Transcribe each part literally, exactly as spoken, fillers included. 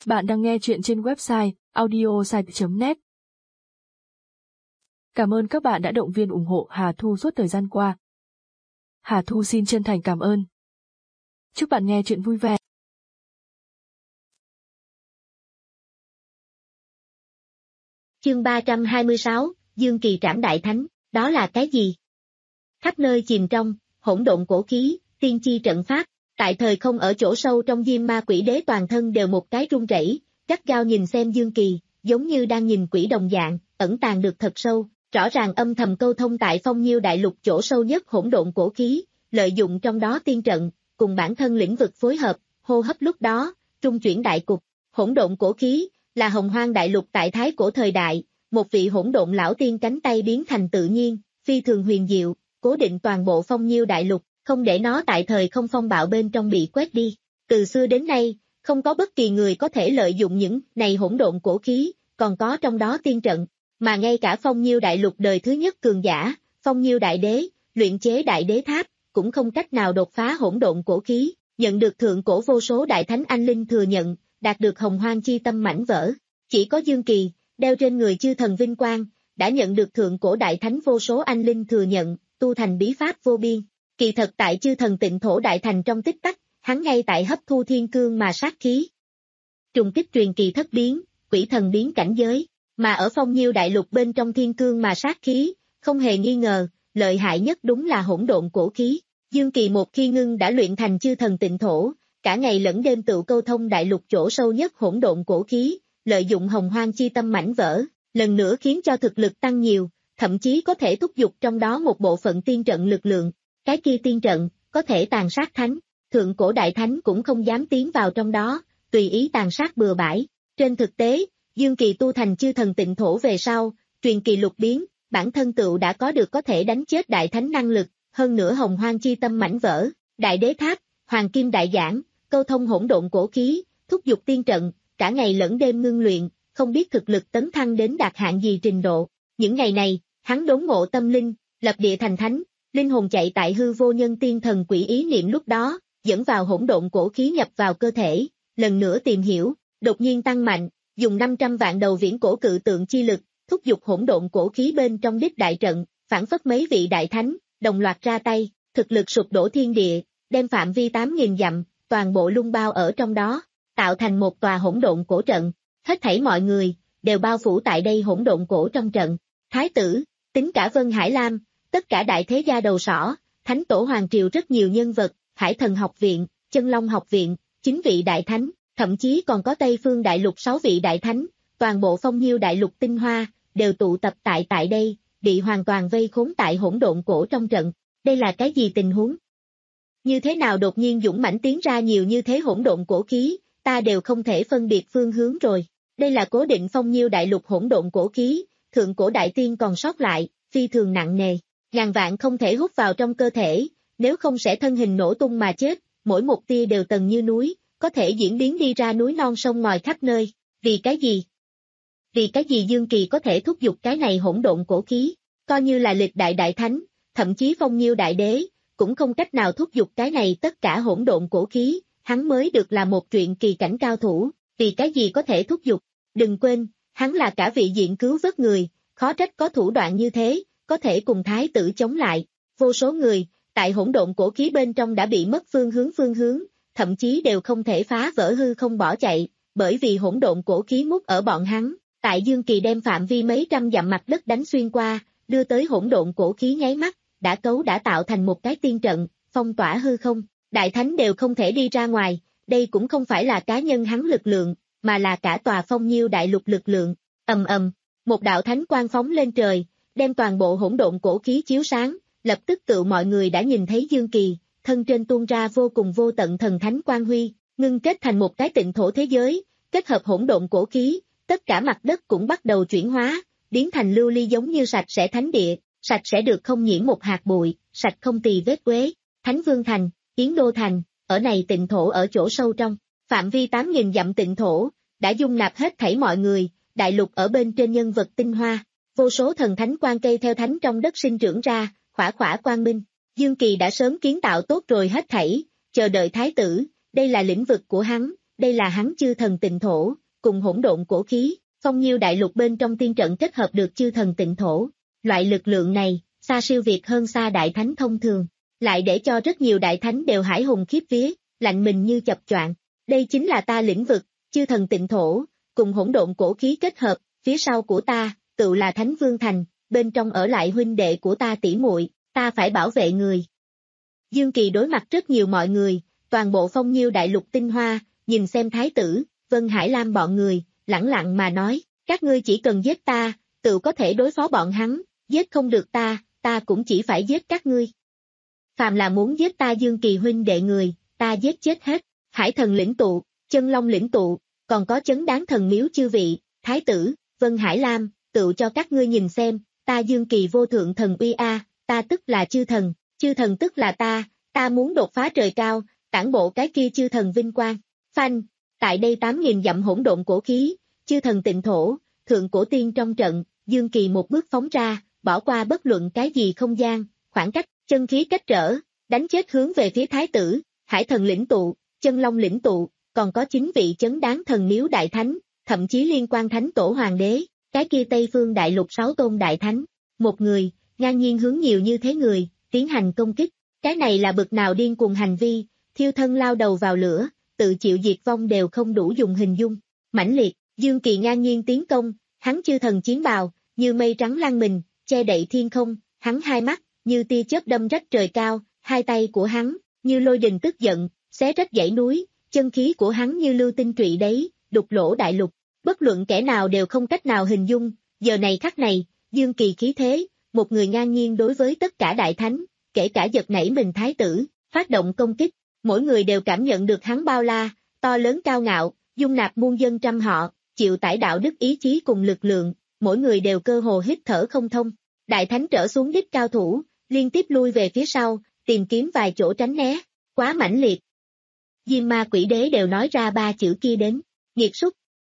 Bạn đang nghe chuyện trên website audiosite chấm net. Cảm ơn các bạn đã động viên ủng hộ Hà Thu suốt thời gian qua. Hà Thu xin chân thành cảm ơn. Chúc bạn nghe chuyện vui vẻ. Chương ba trăm hai mươi sáu, Dương Kỳ trảm đại thánh, đó là cái gì? Khắp nơi chìm trong hỗn độn cổ khí, tiên chi trận pháp, tại thời không ở chỗ sâu trong Diêm Ma Quỷ Đế toàn thân đều một cái run rẩy, gắt gao nhìn xem Dương Kỳ, giống như đang nhìn quỷ đồng dạng, ẩn tàng được thật sâu, rõ ràng âm thầm câu thông tại Phong Nhiêu đại lục chỗ sâu nhất hỗn độn cổ khí, lợi dụng trong đó tiên trận, cùng bản thân lĩnh vực phối hợp, hô hấp lúc đó, trung chuyển đại cục. Hỗn độn cổ khí là Hồng Hoang đại lục tại thái cổ thời đại, một vị hỗn độn lão tiên cánh tay biến thành tự nhiên, phi thường huyền diệu, cố định toàn bộ Phong Nhiêu đại lục, không để nó tại thời không phong bạo bên trong bị quét đi. Từ xưa đến nay, không có bất kỳ người có thể lợi dụng những này hỗn độn cổ khí, còn có trong đó tiên trận, mà ngay cả Phong Nhiêu đại lục đời thứ nhất cường giả, Phong Nhiêu đại đế, luyện chế đại đế tháp, cũng không cách nào đột phá hỗn độn cổ khí, nhận được thượng cổ vô số đại thánh anh linh thừa nhận, đạt được hồng hoang chi tâm mảnh vỡ. Chỉ có Dương Kỳ, đeo trên người chư thần vinh quang, đã nhận được thượng cổ đại thánh vô số anh linh thừa nhận, tu thành bí pháp vô biên. Kỳ thật tại chư thần tịnh thổ đại thành trong tích tắc, hắn ngay tại hấp thu thiên cương mà sát khí. Trùng kích truyền kỳ thất biến, quỷ thần biến cảnh giới, mà ở Phong Nhiêu đại lục bên trong thiên cương mà sát khí, không hề nghi ngờ, lợi hại nhất đúng là hỗn độn cổ khí. Dương Kỳ một khi ngưng đã luyện thành chư thần tịnh thổ, cả ngày lẫn đêm tự câu thông đại lục chỗ sâu nhất hỗn độn cổ khí, lợi dụng hồng hoang chi tâm mảnh vỡ, lần nữa khiến cho thực lực tăng nhiều, thậm chí có thể thúc giục trong đó một bộ phận tiên trận lực lượng. Cái kia tiên trận, có thể tàn sát thánh, thượng cổ đại thánh cũng không dám tiến vào trong đó, tùy ý tàn sát bừa bãi. Trên thực tế, Dương Kỳ tu thành chư thần tịnh thổ về sau, truyền kỳ lục biến, bản thân tựu đã có được có thể đánh chết đại thánh năng lực, hơn nữa hồng hoang chi tâm mảnh vỡ, đại đế tháp, hoàng kim đại giảng, câu thông hỗn độn cổ khí, thúc giục tiên trận, cả ngày lẫn đêm ngưng luyện, không biết thực lực tấn thăng đến đạt hạn gì trình độ. Những ngày này, hắn đốn ngộ tâm linh, lập địa thành thánh, linh hồn chạy tại hư vô nhân tiên thần quỷ ý niệm lúc đó, dẫn vào hỗn độn cổ khí nhập vào cơ thể, lần nữa tìm hiểu, đột nhiên tăng mạnh, dùng năm trăm vạn đầu viễn cổ cự tượng chi lực, thúc giục hỗn độn cổ khí bên trong đích đại trận, phản phất mấy vị đại thánh, đồng loạt ra tay, thực lực sụp đổ thiên địa, đem phạm vi tám nghìn dặm, toàn bộ lung bao ở trong đó, tạo thành một tòa hỗn độn cổ trận, hết thảy mọi người, đều bao phủ tại đây hỗn độn cổ trong trận. Thái tử, tính cả Vân Hải Lam, tất cả đại thế gia đầu sỏ, thánh tổ hoàng triều rất nhiều nhân vật, Hải Thần học viện, Chân Long học viện, chín vị đại thánh, thậm chí còn có Tây Phương đại lục sáu vị đại thánh, toàn bộ Phong Nhiêu đại lục tinh hoa, đều tụ tập tại tại đây, bị hoàn toàn vây khốn tại hỗn độn cổ trong trận. Đây là cái gì tình huống? Như thế nào đột nhiên dũng mãnh tiến ra nhiều như thế hỗn độn cổ khí, ta đều không thể phân biệt phương hướng rồi. Đây là cố định Phong Nhiêu đại lục hỗn độn cổ khí, thượng cổ đại tiên còn sót lại, phi thường nặng nề, ngàn vạn không thể hút vào trong cơ thể, nếu không sẽ thân hình nổ tung mà chết, mỗi một tia đều tầng như núi, có thể diễn biến đi ra núi non sông ngòi khắp nơi. Vì cái gì? Vì cái gì Dương Kỳ có thể thúc giục cái này hỗn độn cổ khí, coi như là lịch đại đại thánh, thậm chí Phong Nhiêu đại đế, cũng không cách nào thúc giục cái này tất cả hỗn độn cổ khí, hắn mới được là một truyện kỳ cảnh cao thủ, vì cái gì có thể thúc giục? Đừng quên, hắn là cả vị diện cứu vớt người, khó trách có thủ đoạn như thế, có thể cùng thái tử chống lại. Vô số người, tại hỗn độn cổ khí bên trong đã bị mất phương hướng phương hướng, thậm chí đều không thể phá vỡ hư không bỏ chạy, bởi vì hỗn độn cổ khí mút ở bọn hắn. Tại Dương Kỳ đem phạm vi mấy trăm dặm mặt đất đánh xuyên qua, đưa tới hỗn độn cổ khí nháy mắt, đã cấu đã tạo thành một cái tiên trận, phong tỏa hư không, đại thánh đều không thể đi ra ngoài, đây cũng không phải là cá nhân hắn lực lượng, mà là cả tòa Phong Nhiêu đại lục lực lượng. Ầm ầm, một đạo thánh quang phóng lên trời, đem toàn bộ hỗn độn cổ khí chiếu sáng, lập tức tự mọi người đã nhìn thấy Dương Kỳ, thân trên tuôn ra vô cùng vô tận thần thánh quang huy, ngưng kết thành một cái tịnh thổ thế giới, kết hợp hỗn độn cổ khí, tất cả mặt đất cũng bắt đầu chuyển hóa, biến thành lưu ly giống như sạch sẽ thánh địa, sạch sẽ được không nhiễm một hạt bụi, sạch không tì vết uế. Thánh Vương Thành, Yến Đô Thành, ở này tịnh thổ ở chỗ sâu trong, phạm vi tám nghìn dặm tịnh thổ, đã dung nạp hết thảy mọi người, đại lục ở bên trên nhân vật tinh hoa, vô số thần thánh quang cây theo thánh trong đất sinh trưởng ra, khỏa khỏa quang minh. Dương Kỳ đã sớm kiến tạo tốt rồi hết thảy, chờ đợi thái tử, đây là lĩnh vực của hắn, đây là hắn chư thần tịnh thổ, cùng hỗn độn cổ khí, phong nhiêu đại lục bên trong tiên trận kết hợp được chư thần tịnh thổ. Loại lực lượng này, xa siêu việt hơn xa đại thánh thông thường, lại để cho rất nhiều đại thánh đều hải hùng khiếp vía, lạnh mình như chập choạng. Đây chính là ta lĩnh vực, chư thần tịnh thổ, cùng hỗn độn cổ khí kết hợp, phía sau của ta, tự là Thánh Vương Thành, bên trong ở lại huynh đệ của ta tỷ muội, ta phải bảo vệ người. Dương Kỳ đối mặt rất nhiều mọi người, toàn bộ phong nhiêu đại lục tinh hoa, nhìn xem thái tử, Vân Hải Lam bọn người, lẳng lặng mà nói, các ngươi chỉ cần giết ta, tự có thể đối phó bọn hắn, giết không được ta, ta cũng chỉ phải giết các ngươi. Phàm là muốn giết ta Dương Kỳ huynh đệ người, ta giết chết hết, Hải thần lĩnh tụ, Chân Long lĩnh tụ, còn có chấn đáng thần miếu chư vị, thái tử, Vân Hải Lam, tự cho các ngươi nhìn xem, ta Dương Kỳ vô thượng thần uy a, ta tức là chư thần, chư thần tức là ta, ta muốn đột phá trời cao, tản bộ cái kia chư thần vinh quang. Phanh, tại đây tám nghìn dặm hỗn độn cổ khí, chư thần tịnh thổ, thượng cổ tiên trong trận, Dương Kỳ một bước phóng ra, bỏ qua bất luận cái gì không gian, khoảng cách, chân khí cách trở, đánh chết hướng về phía thái tử, Hải thần lĩnh tụ, Chân Long lĩnh tụ, còn có chín vị chấn đáng thần miếu đại thánh, thậm chí liên quan thánh tổ hoàng đế, cái kia Tây Phương đại lục sáu tôn đại thánh, một người, ngang nhiên hướng nhiều như thế người, tiến hành công kích, cái này là bực nào điên cuồng hành vi, thiêu thân lao đầu vào lửa, tự chịu diệt vong đều không đủ dùng hình dung, mãnh liệt, Dương Kỳ ngang nhiên tiến công, hắn chư thần chiến bào, như mây trắng lan mình, che đậy thiên không, hắn hai mắt, như tia chớp đâm rách trời cao, hai tay của hắn, như lôi đình tức giận, xé rách dãy núi, chân khí của hắn như lưu tinh trụy đấy, đục lỗ đại lục, bất luận kẻ nào đều không cách nào hình dung, giờ này khắc này, Dương Kỳ khí thế, một người ngang nhiên đối với tất cả đại thánh, kể cả giật nảy mình thái tử, phát động công kích, mỗi người đều cảm nhận được hắn bao la, to lớn cao ngạo, dung nạp muôn dân trăm họ, chịu tải đạo đức ý chí cùng lực lượng, mỗi người đều cơ hồ hít thở không thông. Đại thánh trở xuống đích cao thủ, liên tiếp lui về phía sau, tìm kiếm vài chỗ tránh né, quá mãnh liệt. Diêm Ma Quỷ Đế đều nói ra ba chữ kia đến, nghiệt súc.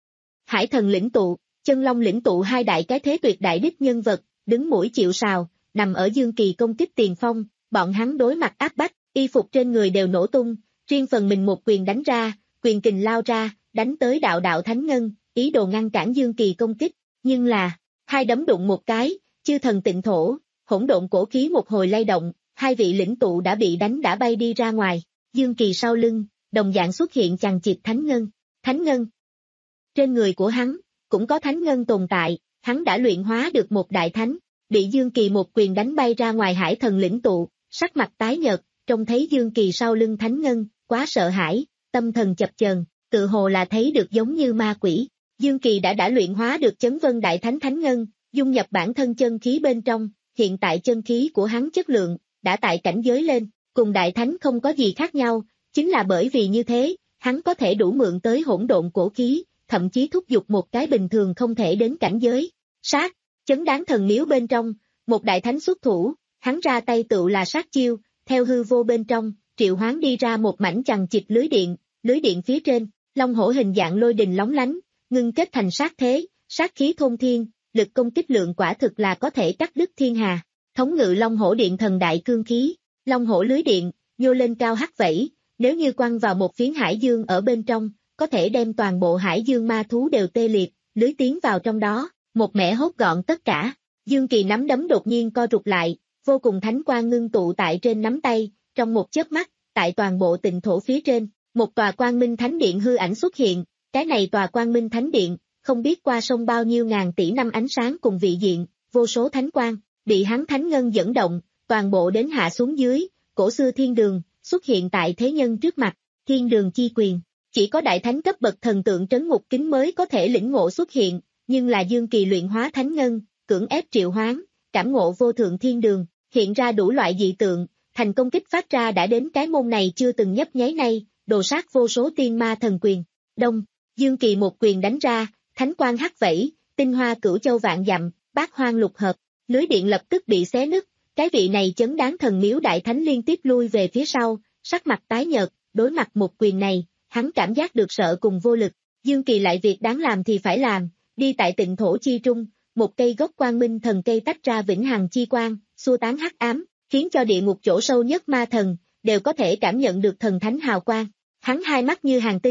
Hải thần lĩnh tụ, Chân Long lĩnh tụ hai đại cái thế tuyệt đại đích nhân vật, đứng mũi chịu sào, nằm ở Dương Kỳ công kích tiền phong, bọn hắn đối mặt áp bách, y phục trên người đều nổ tung, riêng phần mình một quyền đánh ra, quyền kình lao ra, đánh tới đạo đạo thánh ngân, ý đồ ngăn cản Dương Kỳ công kích, nhưng là, hai đấm đụng một cái, chư thần tịnh thổ, hỗn độn cổ khí một hồi lay động, hai vị lĩnh tụ đã bị đánh đã bay đi ra ngoài, Dương Kỳ sau lưng, đồng dạng xuất hiện chằng chịt thánh ngân, thánh ngân. Trên người của hắn, cũng có thánh ngân tồn tại, hắn đã luyện hóa được một đại thánh, bị Dương Kỳ một quyền đánh bay ra ngoài hải thần lĩnh tụ, sắc mặt tái nhợt, trông thấy Dương Kỳ sau lưng thánh ngân, quá sợ hãi, tâm thần chập chờn, tự hồ là thấy được giống như ma quỷ. Dương Kỳ đã đã luyện hóa được chấn vân đại thánh thánh ngân, dung nhập bản thân chân khí bên trong, hiện tại chân khí của hắn chất lượng, đã tại cảnh giới lên, cùng đại thánh không có gì khác nhau, chính là bởi vì như thế, hắn có thể đủ mượn tới hỗn độn cổ khí, thậm chí thúc giục một cái bình thường không thể đến cảnh giới. Sát, chấn đáng thần miếu bên trong, một đại thánh xuất thủ, hắn ra tay tựu là sát chiêu, theo hư vô bên trong, triệu hoán đi ra một mảnh chằng chịt lưới điện, lưới điện phía trên, long hổ hình dạng lôi đình lóng lánh, ngưng kết thành sát thế, sát khí thôn thiên, lực công kích lượng quả thực là có thể cắt đứt thiên hà. Thống ngự long hổ điện thần đại cương khí, long hổ lưới điện, nhô lên cao hắc vẫy, nếu như quăng vào một phiến hải dương ở bên trong, có thể đem toàn bộ hải dương ma thú đều tê liệt, lưới tiến vào trong đó, một mẻ hốt gọn tất cả. Dương Kỳ nắm đấm đột nhiên co rụt lại, vô cùng thánh quang ngưng tụ tại trên nắm tay, trong một chớp mắt, tại toàn bộ tịnh thổ phía trên, một tòa quang minh thánh điện hư ảnh xuất hiện, cái này tòa quang minh thánh điện, không biết qua sông bao nhiêu ngàn tỷ năm ánh sáng cùng vị diện, vô số thánh quang, bị hắn thánh ngân dẫn động, toàn bộ đến hạ xuống dưới, cổ xưa thiên đường, xuất hiện tại thế nhân trước mặt, thiên đường chi quyền, chỉ có đại thánh cấp bậc thần tượng trấn ngục kính mới có thể lĩnh ngộ xuất hiện, nhưng là Dương Kỳ luyện hóa thánh ngân, cưỡng ép triệu hoán, cảm ngộ vô thượng thiên đường, hiện ra đủ loại dị tượng, thành công kích phát ra đã đến cái môn này chưa từng nhấp nháy nay, đồ sát vô số tiên ma thần quyền. Đông, Dương Kỳ một quyền đánh ra, thánh quang hắc vẫy, tinh hoa cửu châu vạn dặm, bát hoang lục hợp, lưới điện lập tức bị xé nứt, cái vị này chấn đáng thần miếu đại thánh liên tiếp lui về phía sau, sắc mặt tái nhợt, đối mặt một quyền này, hắn cảm giác được sợ cùng vô lực, Dương Kỳ lại việc đáng làm thì phải làm, đi tại tịnh thổ chi trung, một cây gốc quang minh thần cây tách ra vĩnh hằng chi quang, xua tán hắc ám, khiến cho địa ngục chỗ sâu nhất ma thần, đều có thể cảm nhận được thần thánh hào quang, hắn hai mắt như hàng tinh,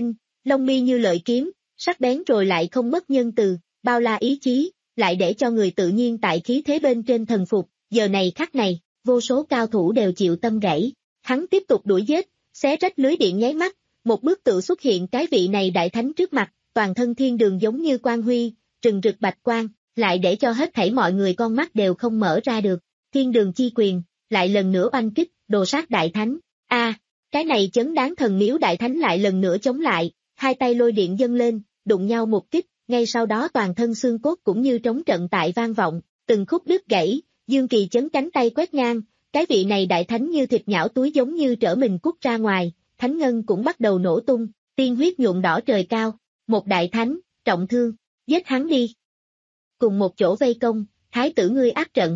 lông mi như lợi kiếm, sắc bén rồi lại không mất nhân từ, bao la ý chí, lại để cho người tự nhiên tại khí thế bên trên thần phục, giờ này khắc này, vô số cao thủ đều chịu tâm gãy. Hắn tiếp tục đuổi giết, xé rách lưới điện nháy mắt, một bước tự xuất hiện cái vị này đại thánh trước mặt, toàn thân thiên đường giống như quang huy, trừng rực bạch quang, lại để cho hết thảy mọi người con mắt đều không mở ra được. Thiên đường chi quyền, lại lần nữa oanh kích, đồ sát đại thánh. A, cái này chấn đáng thần miếu đại thánh lại lần nữa chống lại, hai tay lôi điện dâng lên, đụng nhau một kích, ngay sau đó toàn thân xương cốt cũng như trống trận tại vang vọng, từng khúc đứt gãy, Dương Kỳ chấn cánh tay quét ngang, cái vị này đại thánh như thịt nhão túi giống như trở mình cút ra ngoài, thánh ngân cũng bắt đầu nổ tung, tiên huyết nhuộm đỏ trời cao, một đại thánh, trọng thương, giết hắn đi. Cùng một chỗ vây công, thái tử ngươi ác trận.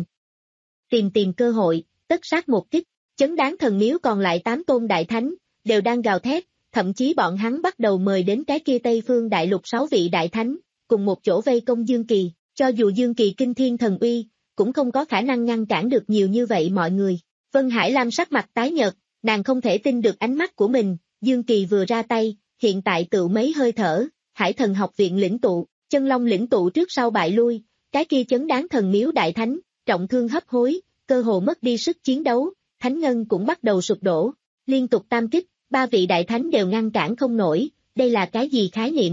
Tìm tìm cơ hội, tất sát một kích, chấn đáng thần miếu còn lại tám tôn đại thánh, đều đang gào thét, thậm chí bọn hắn bắt đầu mời đến cái kia Tây Phương Đại Lục sáu vị đại thánh, cùng một chỗ vây công Dương Kỳ, cho dù Dương Kỳ kinh thiên thần uy, cũng không có khả năng ngăn cản được nhiều như vậy mọi người. Vân Hải Lam sắc mặt tái nhợt, nàng không thể tin được ánh mắt của mình, Dương Kỳ vừa ra tay, hiện tại tự mấy hơi thở, Hải Thần học viện lĩnh tụ, Chân Long lĩnh tụ trước sau bại lui, cái kia chấn đáng thần miếu đại thánh, trọng thương hấp hối, cơ hồ mất đi sức chiến đấu, thánh ngân cũng bắt đầu sụp đổ, liên tục tam kích, ba vị đại thánh đều ngăn cản không nổi, đây là cái gì khái niệm?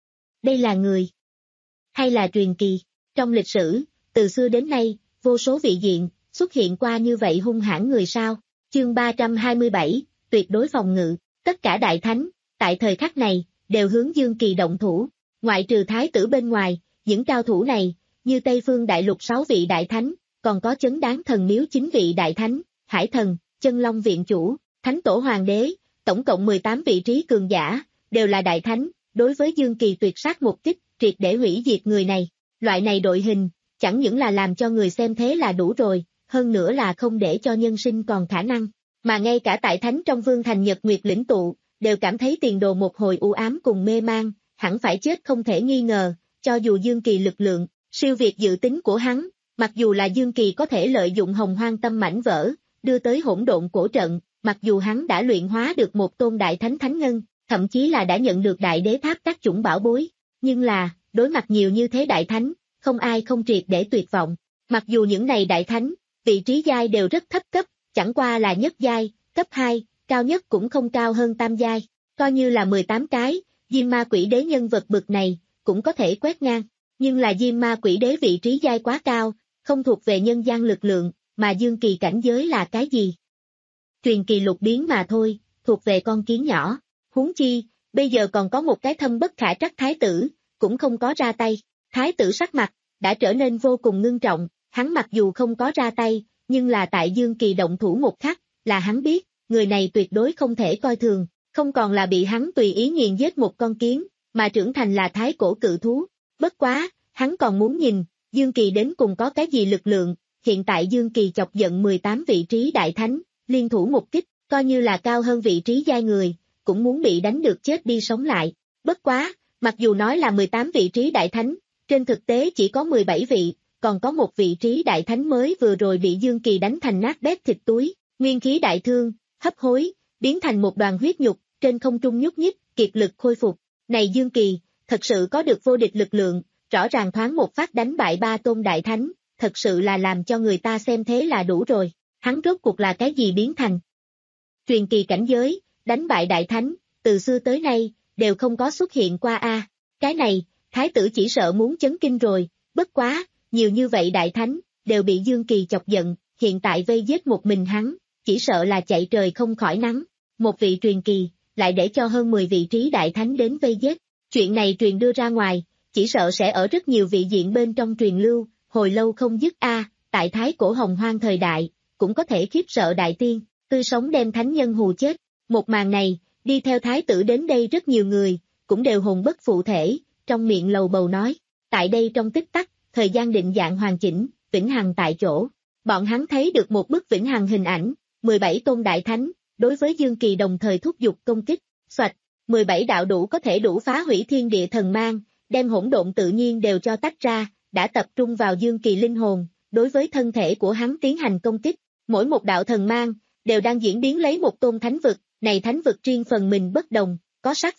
Đây là người? Hay là truyền kỳ? Trong lịch sử, từ xưa đến nay, vô số vị diện, xuất hiện qua như vậy hung hãn người sao? Chương ba trăm hai mươi bảy, tuyệt đối phòng ngự, tất cả đại thánh, tại thời khắc này, đều hướng Dương Kỳ động thủ, ngoại trừ thái tử bên ngoài, những cao thủ này, như Tây Phương Đại Lục sáu vị đại thánh, còn có chấn đáng thần miếu chín vị đại thánh, Hải Thần, Chân Long viện chủ, Thánh Tổ Hoàng đế, tổng cộng mười tám vị trí cường giả, đều là đại thánh, đối với Dương Kỳ tuyệt sát một kích, triệt để hủy diệt người này. Loại này đội hình, chẳng những là làm cho người xem thế là đủ rồi, hơn nữa là không để cho nhân sinh còn khả năng, mà ngay cả tại thánh trong vương thành Nhật Nguyệt lĩnh tụ, đều cảm thấy tiền đồ một hồi u ám cùng mê mang, hẳn phải chết không thể nghi ngờ, cho dù Dương Kỳ lực lượng, siêu việt dự tính của hắn, mặc dù là Dương Kỳ có thể lợi dụng hồng hoang tâm mảnh vỡ, đưa tới hỗn độn cổ trận, mặc dù hắn đã luyện hóa được một tôn đại thánh thánh ngân, thậm chí là đã nhận được đại đế tháp các chủng bảo bối, nhưng là, đối mặt nhiều như thế đại thánh, không ai không triệt để tuyệt vọng, mặc dù những này đại thánh, vị trí giai đều rất thấp cấp, chẳng qua là nhất giai, cấp hai, cao nhất cũng không cao hơn tam giai, coi như là mười tám cái, Diêm Ma Quỷ Đế nhân vật bực này, cũng có thể quét ngang, nhưng là Diêm Ma Quỷ Đế vị trí giai quá cao, không thuộc về nhân gian lực lượng, mà Dương Kỳ cảnh giới là cái gì? Truyền kỳ lục biến mà thôi, thuộc về con kiến nhỏ, huống chi, bây giờ còn có một cái thâm bất khả trắc thái tử, cũng không có ra tay, thái tử sắc mặt, đã trở nên vô cùng ngưng trọng, hắn mặc dù không có ra tay, nhưng là tại Dương Kỳ động thủ một khắc, là hắn biết, người này tuyệt đối không thể coi thường, không còn là bị hắn tùy ý nghiền giết một con kiến, mà trưởng thành là thái cổ cự thú, bất quá, hắn còn muốn nhìn, Dương Kỳ đến cùng có cái gì lực lượng, hiện tại Dương Kỳ chọc giận mười tám vị trí đại thánh, liên thủ một kích, coi như là cao hơn vị trí giai người, cũng muốn bị đánh được chết đi sống lại, bất quá, mặc dù nói là mười tám vị trí đại thánh, trên thực tế chỉ có mười bảy vị, còn có một vị trí đại thánh mới vừa rồi bị Dương Kỳ đánh thành nát bét thịt túi, nguyên khí đại thương, hấp hối, biến thành một đoàn huyết nhục, trên không trung nhúc nhích, kiệt lực khôi phục. Này Dương Kỳ, thật sự có được vô địch lực lượng, rõ ràng thoáng một phát đánh bại ba tôn đại thánh, thật sự là làm cho người ta xem thế là đủ rồi, hắn rốt cuộc là cái gì biến thành. Truyền kỳ cảnh giới, đánh bại đại thánh, từ xưa tới nay, đều không có xuất hiện qua a. Cái này, thái tử chỉ sợ muốn chấn kinh rồi, bất quá, nhiều như vậy đại thánh, đều bị Dương Kỳ chọc giận, hiện tại vây giết một mình hắn, chỉ sợ là chạy trời không khỏi nắng. Một vị truyền kỳ, lại để cho hơn mười vị trí đại thánh đến vây giết. Chuyện này truyền đưa ra ngoài, chỉ sợ sẽ ở rất nhiều vị diện bên trong truyền lưu, hồi lâu không dứt a. Tại thái cổ hồng hoang thời đại, cũng có thể khiếp sợ đại tiên, tươi sống đem thánh nhân hù chết. Một màn này, đi theo thái tử đến đây rất nhiều người, cũng đều hồn bất phụ thể, trong miệng lầu bầu nói, tại đây trong tích tắc, thời gian định dạng hoàn chỉnh, vĩnh hằng tại chỗ. Bọn hắn thấy được một bức vĩnh hằng hình ảnh, mười bảy tôn đại thánh, đối với Dương Kỳ đồng thời thúc giục công kích, xoạch, mười bảy đạo đủ có thể đủ phá hủy thiên địa thần mang, đem hỗn độn tự nhiên đều cho tách ra, đã tập trung vào Dương Kỳ linh hồn, đối với thân thể của hắn tiến hành công kích, mỗi một đạo thần mang, đều đang diễn biến lấy một tôn thánh vực, này thánh vực riêng phần mình bất đồng, có sát phạt,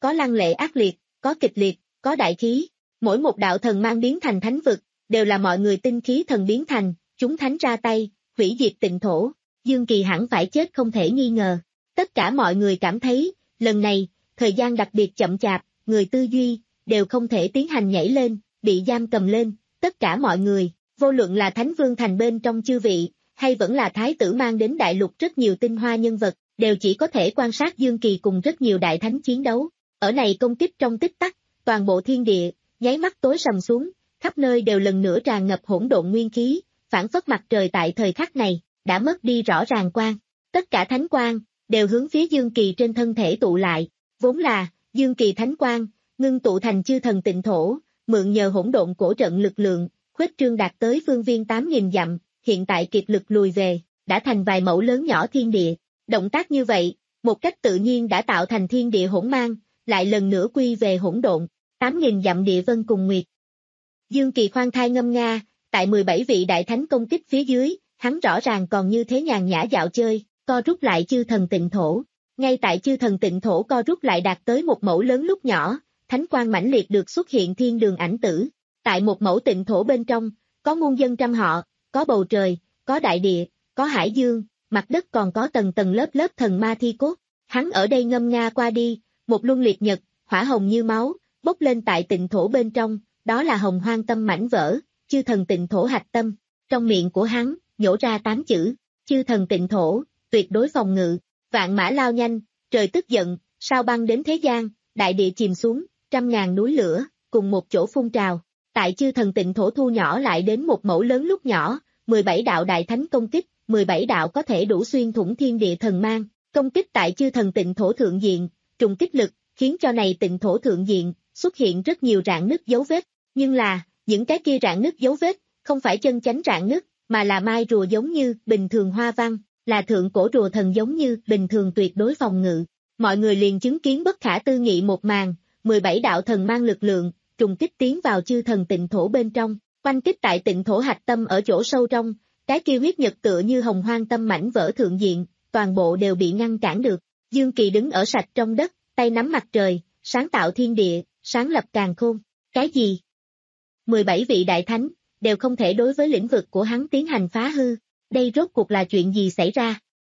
có lăng lệ ác liệt, có kịch liệt, có đại khí. Mỗi một đạo thần mang biến thành thánh vực, đều là mọi người tinh khí thần biến thành, chúng thánh ra tay, hủy diệt tịnh thổ. Dương Kỳ hẳn phải chết không thể nghi ngờ. Tất cả mọi người cảm thấy, lần này, thời gian đặc biệt chậm chạp, người tư duy, đều không thể tiến hành nhảy lên, bị giam cầm lên. Tất cả mọi người, vô luận là Thánh Vương Thành bên trong chư vị, hay vẫn là Thái tử mang đến đại lục rất nhiều tinh hoa nhân vật, đều chỉ có thể quan sát Dương Kỳ cùng rất nhiều đại thánh chiến đấu. Ở này công kích trong tích tắc, toàn bộ thiên địa, nháy mắt tối sầm xuống, khắp nơi đều lần nữa tràn ngập hỗn độn nguyên khí, phản phất mặt trời tại thời khắc này, đã mất đi rõ ràng quang. Tất cả thánh quang, đều hướng phía Dương Kỳ trên thân thể tụ lại, vốn là, Dương Kỳ thánh quang, ngưng tụ thành chư thần tịnh thổ, mượn nhờ hỗn độn cổ trận lực lượng, khuếch trương đạt tới phương viên tám nghìn dặm, hiện tại kiệt lực lùi về, đã thành vài mẫu lớn nhỏ thiên địa. Động tác như vậy, một cách tự nhiên đã tạo thành thiên địa hỗn mang, lại lần nữa quy về hỗn độn, tám nghìn dặm địa vân cùng nguyệt. Dương Kỳ khoan thai ngâm nga, tại mười bảy vị đại thánh công kích phía dưới, hắn rõ ràng còn như thế nhàn nhã dạo chơi, co rút lại chư thần tịnh thổ. Ngay tại chư thần tịnh thổ co rút lại đạt tới một mẫu lớn lúc nhỏ, thánh quang mãnh liệt được xuất hiện thiên đường ảnh tử. Tại một mẫu tịnh thổ bên trong, có muôn dân trăm họ, có bầu trời, có đại địa, có hải dương, mặt đất còn có tầng tầng lớp lớp thần ma thi cốt. Hắn ở đây ngâm nga qua đi, một luân liệt nhật, hỏa hồng như máu, bốc lên tại tịnh thổ bên trong, đó là hồng hoang tâm mảnh vỡ, chư thần tịnh thổ hạch tâm. Trong miệng của hắn, nhổ ra tám chữ, chư thần tịnh thổ, tuyệt đối phòng ngự, vạn mã lao nhanh, trời tức giận, sao băng đến thế gian, đại địa chìm xuống, trăm ngàn núi lửa, cùng một chỗ phun trào. Tại chư thần tịnh thổ thu nhỏ lại đến một mẫu lớn lúc nhỏ, mười bảy đạo đại thánh công kích, mười bảy đạo có thể đủ xuyên thủng thiên địa thần mang, công kích tại chư thần tịnh thổ thượng diện, trùng kích lực, khiến cho này tịnh thổ thượng diện, xuất hiện rất nhiều rạn nứt dấu vết, nhưng là, những cái kia rạn nứt dấu vết, không phải chân chánh rạn nứt, mà là mai rùa giống như bình thường hoa văn, là thượng cổ rùa thần giống như bình thường tuyệt đối phòng ngự. Mọi người liền chứng kiến bất khả tư nghị một màn, mười bảy đạo thần mang lực lượng, trùng kích tiến vào chư thần tịnh thổ bên trong, quanh kích tại tịnh thổ hạch tâm ở chỗ sâu trong, cái kia huyết nhật tựa như hồng hoang tâm mảnh vỡ thượng diện, toàn bộ đều bị ngăn cản được. Dương Kỳ đứng ở sạch trong đất, tay nắm mặt trời, sáng tạo thiên địa, sáng lập càn khôn. Cái gì? mười bảy vị đại thánh, đều không thể đối với lĩnh vực của hắn tiến hành phá hư. Đây rốt cuộc là chuyện gì xảy ra?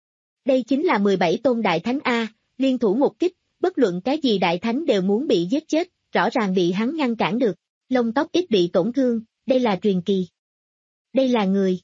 Đây chính là mười bảy tôn đại thánh A, liên thủ một kích, bất luận cái gì đại thánh đều muốn bị giết chết, rõ ràng bị hắn ngăn cản được. Lông tóc ít bị tổn thương, đây là truyền kỳ. Đây là người.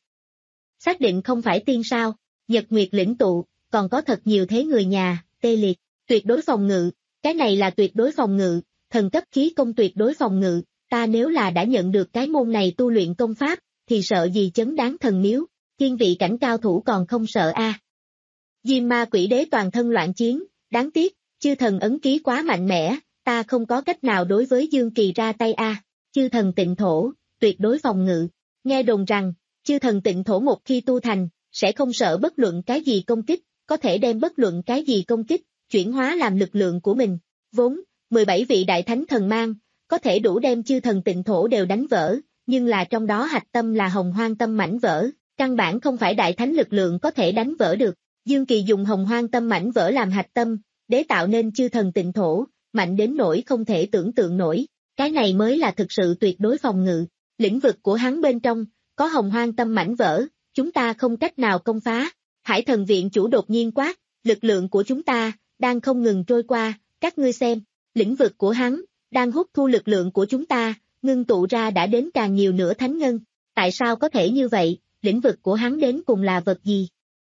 Xác định không phải tiên sao, nhật nguyệt lĩnh tụ, còn có thật nhiều thế người nhà, tê liệt, tuyệt đối phòng ngự, cái này là tuyệt đối phòng ngự, thần cấp khí công tuyệt đối phòng ngự, ta nếu là đã nhận được cái môn này tu luyện công pháp, thì sợ gì chấn đáng thần miếu, thiên vị cảnh cao thủ còn không sợ a. À. Diêm ma quỷ đế toàn thân loạn chiến, đáng tiếc, chư thần ấn ký quá mạnh mẽ, ta không có cách nào đối với Dương Kỳ ra tay a. À. Chư thần tịnh thổ, tuyệt đối phòng ngự, nghe đồn rằng, chư thần tịnh thổ một khi tu thành, sẽ không sợ bất luận cái gì công kích, có thể đem bất luận cái gì công kích, chuyển hóa làm lực lượng của mình. Vốn, mười bảy vị đại thánh thần mang, có thể đủ đem chư thần tịnh thổ đều đánh vỡ, nhưng là trong đó hạch tâm là hồng hoang tâm mảnh vỡ, căn bản không phải đại thánh lực lượng có thể đánh vỡ được. Dương Kỳ dùng hồng hoang tâm mảnh vỡ làm hạch tâm, để tạo nên chư thần tịnh thổ, mạnh đến nỗi không thể tưởng tượng nổi, cái này mới là thực sự tuyệt đối phòng ngự. Lĩnh vực của hắn bên trong, có hồng hoang tâm mảnh vỡ, chúng ta không cách nào công phá. Hải thần viện chủ đột nhiên quát, lực lượng của chúng ta, đang không ngừng trôi qua, các ngươi xem, lĩnh vực của hắn, đang hút thu lực lượng của chúng ta, ngưng tụ ra đã đến càng nhiều nửa thánh ngân. Tại sao có thể như vậy, lĩnh vực của hắn đến cùng là vật gì?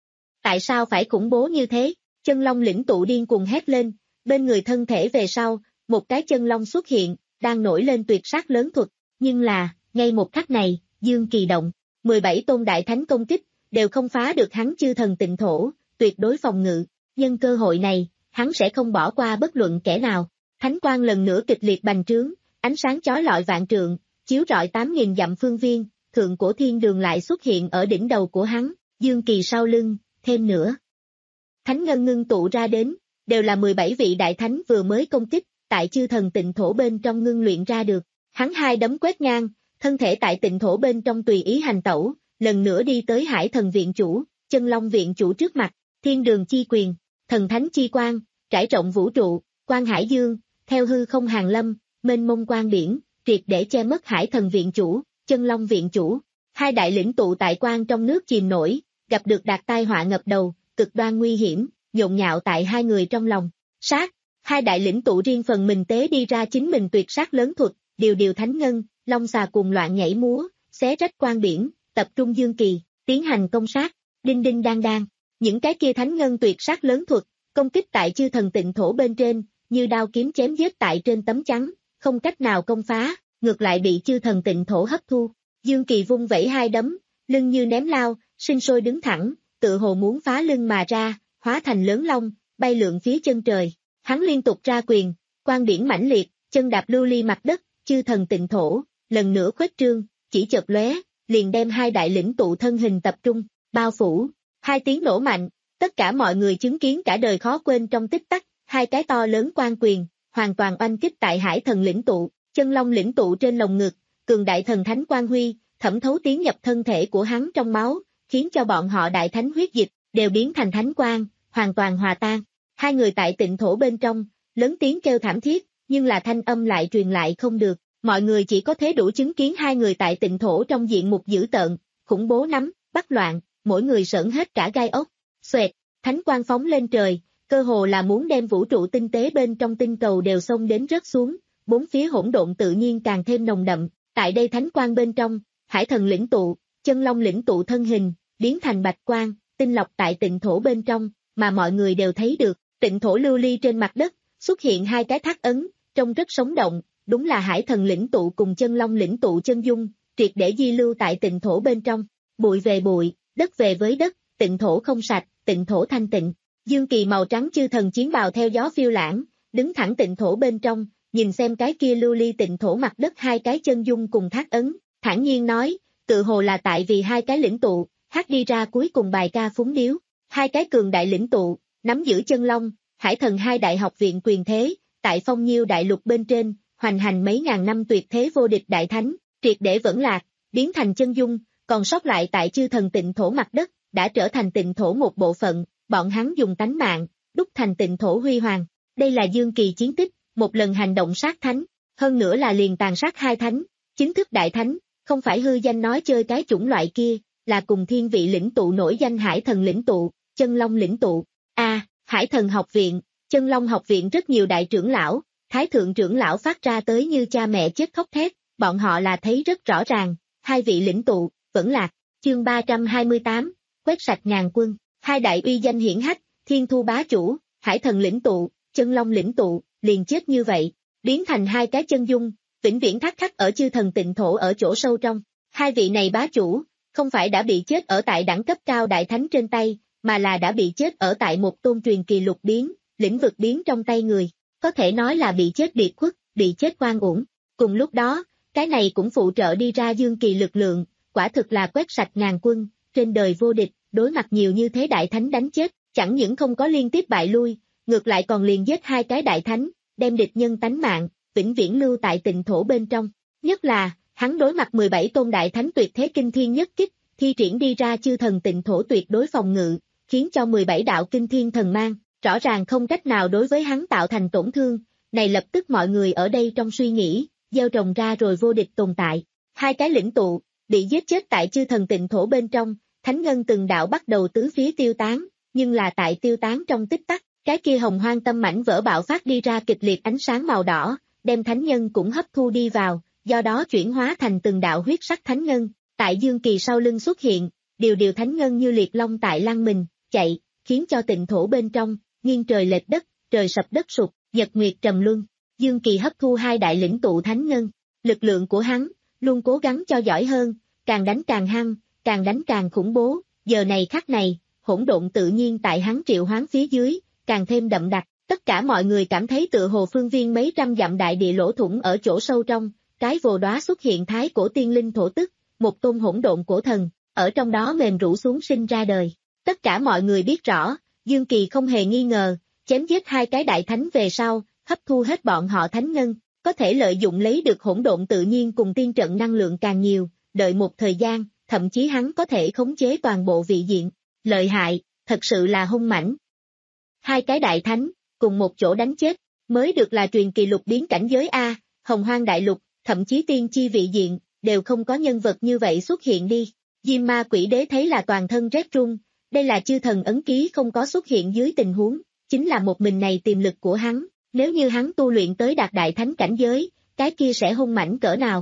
Tại sao phải khủng bố như thế? Chân long lĩnh tụ điên cuồng hét lên, bên người thân thể về sau, một cái chân long xuất hiện, đang nổi lên tuyệt sát lớn thuật, nhưng là, ngay một khắc này, Dương Kỳ động, mười bảy tôn đại thánh công kích, đều không phá được hắn chư thần tịnh thổ, tuyệt đối phòng ngự, nhân cơ hội này, hắn sẽ không bỏ qua bất luận kẻ nào. Thánh quang lần nữa kịch liệt bành trướng, ánh sáng chói lọi vạn trượng, chiếu rọi tám nghìn dặm phương viên, thượng cổ thiên đường lại xuất hiện ở đỉnh đầu của hắn, Dương Kỳ sau lưng, thêm nữa. Thánh ngân ngưng tụ ra đến, đều là mười bảy vị đại thánh vừa mới công kích, tại chư thần tịnh thổ bên trong ngưng luyện ra được. Hắn hai đấm quét ngang, thân thể tại tịnh thổ bên trong tùy ý hành tẩu, lần nữa đi tới Hải thần viện chủ, chân long viện chủ trước mặt, thiên đường chi quyền, thần thánh chi quang, trải rộng vũ trụ, quan hải dương, theo hư không hàng lâm, mênh mông quang biển, triệt để che mất Hải Thần viện chủ, Chân Long viện chủ. Hai đại lĩnh tụ tại quan trong nước chìm nổi, gặp được đạt tai họa ngập đầu, cực đoan nguy hiểm, nhộn nhạo tại hai người trong lòng. Sát, hai đại lĩnh tụ riêng phần mình tế đi ra chính mình tuyệt sát lớn thuật, điều điều thánh ngân, long xà cùng loạn nhảy múa, xé rách quan biển, tập trung Dương Kỳ, tiến hành công sát, đinh đinh đang đang. Những cái kia thánh ngân tuyệt sát lớn thuật, công kích tại chư thần tịnh thổ bên trên, như đao kiếm chém giết tại trên tấm trắng, không cách nào công phá, ngược lại bị chư thần tịnh thổ hấp thu. Dương Kỳ vung vẩy hai đấm, lưng như ném lao, sinh sôi đứng thẳng, tự hồ muốn phá lưng mà ra, hóa thành lớn long, bay lượn phía chân trời. Hắn liên tục ra quyền, quang biển mãnh liệt, chân đạp lưu ly mặt đất, chư thần tịnh thổ, lần nữa khuếch trương, chỉ chợt lóe, liền đem hai đại lĩnh tụ thân hình tập trung, bao phủ. Hai tiếng nổ mạnh, tất cả mọi người chứng kiến cả đời khó quên trong tích tắc, hai cái to lớn quan quyền, hoàn toàn oanh kích tại Hải Thần lĩnh tụ, Chân Long lĩnh tụ trên lồng ngực, cường đại thần thánh quang huy, thẩm thấu tiến nhập thân thể của hắn trong máu, khiến cho bọn họ đại thánh huyết dịch, đều biến thành thánh quang, hoàn toàn hòa tan. Hai người tại tịnh thổ bên trong, lớn tiếng kêu thảm thiết, nhưng là thanh âm lại truyền lại không được, mọi người chỉ có thể đủ chứng kiến hai người tại tịnh thổ trong diện mục dữ tợn, khủng bố nắm, bắt loạn, mỗi người sởn hết cả gai ốc. Xoẹt, thánh quang phóng lên trời, cơ hồ là muốn đem vũ trụ tinh tế bên trong tinh cầu đều xông đến rớt xuống, bốn phía hỗn độn tự nhiên càng thêm nồng đậm, tại đây thánh quang bên trong, Hải Thần lĩnh tụ, Chân Long lĩnh tụ thân hình, biến thành bạch quang, tinh lọc tại tịnh thổ bên trong, mà mọi người đều thấy được, tịnh thổ lưu ly trên mặt đất, xuất hiện hai cái thác ấn, trông rất sống động, đúng là Hải Thần lĩnh tụ cùng Chân Long lĩnh tụ chân dung, triệt để di lưu tại tịnh thổ bên trong, bụi về bụi, đất về với đất, tịnh thổ không sạch, tịnh thổ thanh tịnh. Dương Kỳ màu trắng chư thần chiến bào theo gió phiêu lãng, đứng thẳng tịnh thổ bên trong, nhìn xem cái kia lưu ly tịnh thổ mặt đất hai cái chân dung cùng thác ấn, thản nhiên nói, tự hồ là tại vì hai cái lĩnh tụ, hát đi ra cuối cùng bài ca phúng điếu, hai cái cường đại lĩnh tụ, nắm giữ Chân Long, Hải Thần hai đại học viện quyền thế, tại phong nhiêu đại lục bên trên, hoành hành mấy ngàn năm tuyệt thế vô địch đại thánh, triệt để vẫn lạc, biến thành chân dung, còn sót lại tại chư thần tịnh thổ mặt đất, đã trở thành tịnh thổ một bộ phận, bọn hắn dùng tánh mạng, đúc thành tịnh thổ huy hoàng. Đây là Dương Kỳ chiến tích, một lần hành động sát thánh, hơn nữa là liền tàn sát hai thánh, chính thức đại thánh, không phải hư danh nói chơi cái chủng loại kia, là cùng thiên vị lĩnh tụ nổi danh Hải Thần lĩnh tụ, Chân Long lĩnh tụ. A, à, Hải Thần học viện, Chân Long học viện rất nhiều đại trưởng lão, thái thượng trưởng lão phát ra tới như cha mẹ chết khóc thét, bọn họ là thấy rất rõ ràng, hai vị lĩnh tụ, vẫn lạc. Chương ba trăm hai mươi tám, quét sạch ngàn quân, hai đại uy danh hiển hách, Thiên Thu bá chủ, Hải Thần lĩnh tụ, Chân Long lĩnh tụ, liền chết như vậy, biến thành hai cái chân dung, vĩnh viễn thắt khắc ở chư thần tịnh thổ ở chỗ sâu trong. Hai vị này bá chủ, không phải đã bị chết ở tại đẳng cấp cao đại thánh trên tay, mà là đã bị chết ở tại một tôn truyền kỳ lục biến, lĩnh vực biến trong tay người, có thể nói là bị chết biệt khuất, bị chết oan uổng. Cùng lúc đó, cái này cũng phụ trợ đi ra Dương Kỳ lực lượng, quả thực là quét sạch ngàn quân, trên đời vô địch, đối mặt nhiều như thế đại thánh đánh chết, chẳng những không có liên tiếp bại lui, ngược lại còn liền giết hai cái đại thánh, đem địch nhân tánh mạng, vĩnh viễn lưu tại tịnh thổ bên trong. Nhất là, hắn đối mặt mười bảy tôn đại thánh tuyệt thế kinh thiên nhất kích, thi triển đi ra chư thần tịnh thổ tuyệt đối phòng ngự, khiến cho mười bảy đạo kinh thiên thần mang, rõ ràng không cách nào đối với hắn tạo thành tổn thương, này lập tức mọi người ở đây trong suy nghĩ, gieo trồng ra rồi vô địch tồn tại. Hai cái lĩnh tụ, bị giết chết tại chư thần tịnh thổ bên trong, thánh ngân từng đạo bắt đầu tứ phía tiêu tán, nhưng là tại tiêu tán trong tích tắc, cái kia hồng hoang tâm mảnh vỡ bạo phát đi ra kịch liệt ánh sáng màu đỏ, đem thánh nhân cũng hấp thu đi vào, do đó chuyển hóa thành từng đạo huyết sắc thánh ngân, tại Dương Kỳ sau lưng xuất hiện, điều điều thánh ngân như liệt long tại lăng mình, chạy, khiến cho tịnh thổ bên trong, nghiêng trời lệch đất, trời sập đất sụp, nhật nguyệt trầm luân. Dương Kỳ hấp thu hai đại lĩnh tụ thánh ngân, lực lượng của hắn, luôn cố gắng cho giỏi hơn, càng đánh càng hăng, càng đánh càng khủng bố, giờ này khắc này, hỗn độn tự nhiên tại hắn triệu hoán phía dưới, càng thêm đậm đặc, tất cả mọi người cảm thấy tựa hồ phương viên mấy trăm dặm đại địa lỗ thủng ở chỗ sâu trong, cái vồ đóa xuất hiện thái cổ tiên linh thổ tức, một tôn hỗn độn cổ thần, ở trong đó mềm rũ xuống sinh ra đời. Tất cả mọi người biết rõ, Dương Kỳ không hề nghi ngờ, chém giết hai cái đại thánh về sau, hấp thu hết bọn họ thánh ngân, có thể lợi dụng lấy được hỗn độn tự nhiên cùng tiên trận năng lượng càng nhiều, đợi một thời gian, thậm chí hắn có thể khống chế toàn bộ vị diện. Lợi hại, thật sự là hung mãnh. Hai cái đại thánh, cùng một chỗ đánh chết, mới được là truyền kỳ lục biến cảnh giới A, Hồng Hoang Đại Lục, thậm chí tiên chi vị diện, đều không có nhân vật như vậy xuất hiện đi. Diêm Ma Quỷ Đế thấy là toàn thân rét run, đây là chư thần ấn ký không có xuất hiện dưới tình huống, chính là một mình này tiềm lực của hắn, nếu như hắn tu luyện tới đạt đại thánh cảnh giới, cái kia sẽ hung mãnh cỡ nào.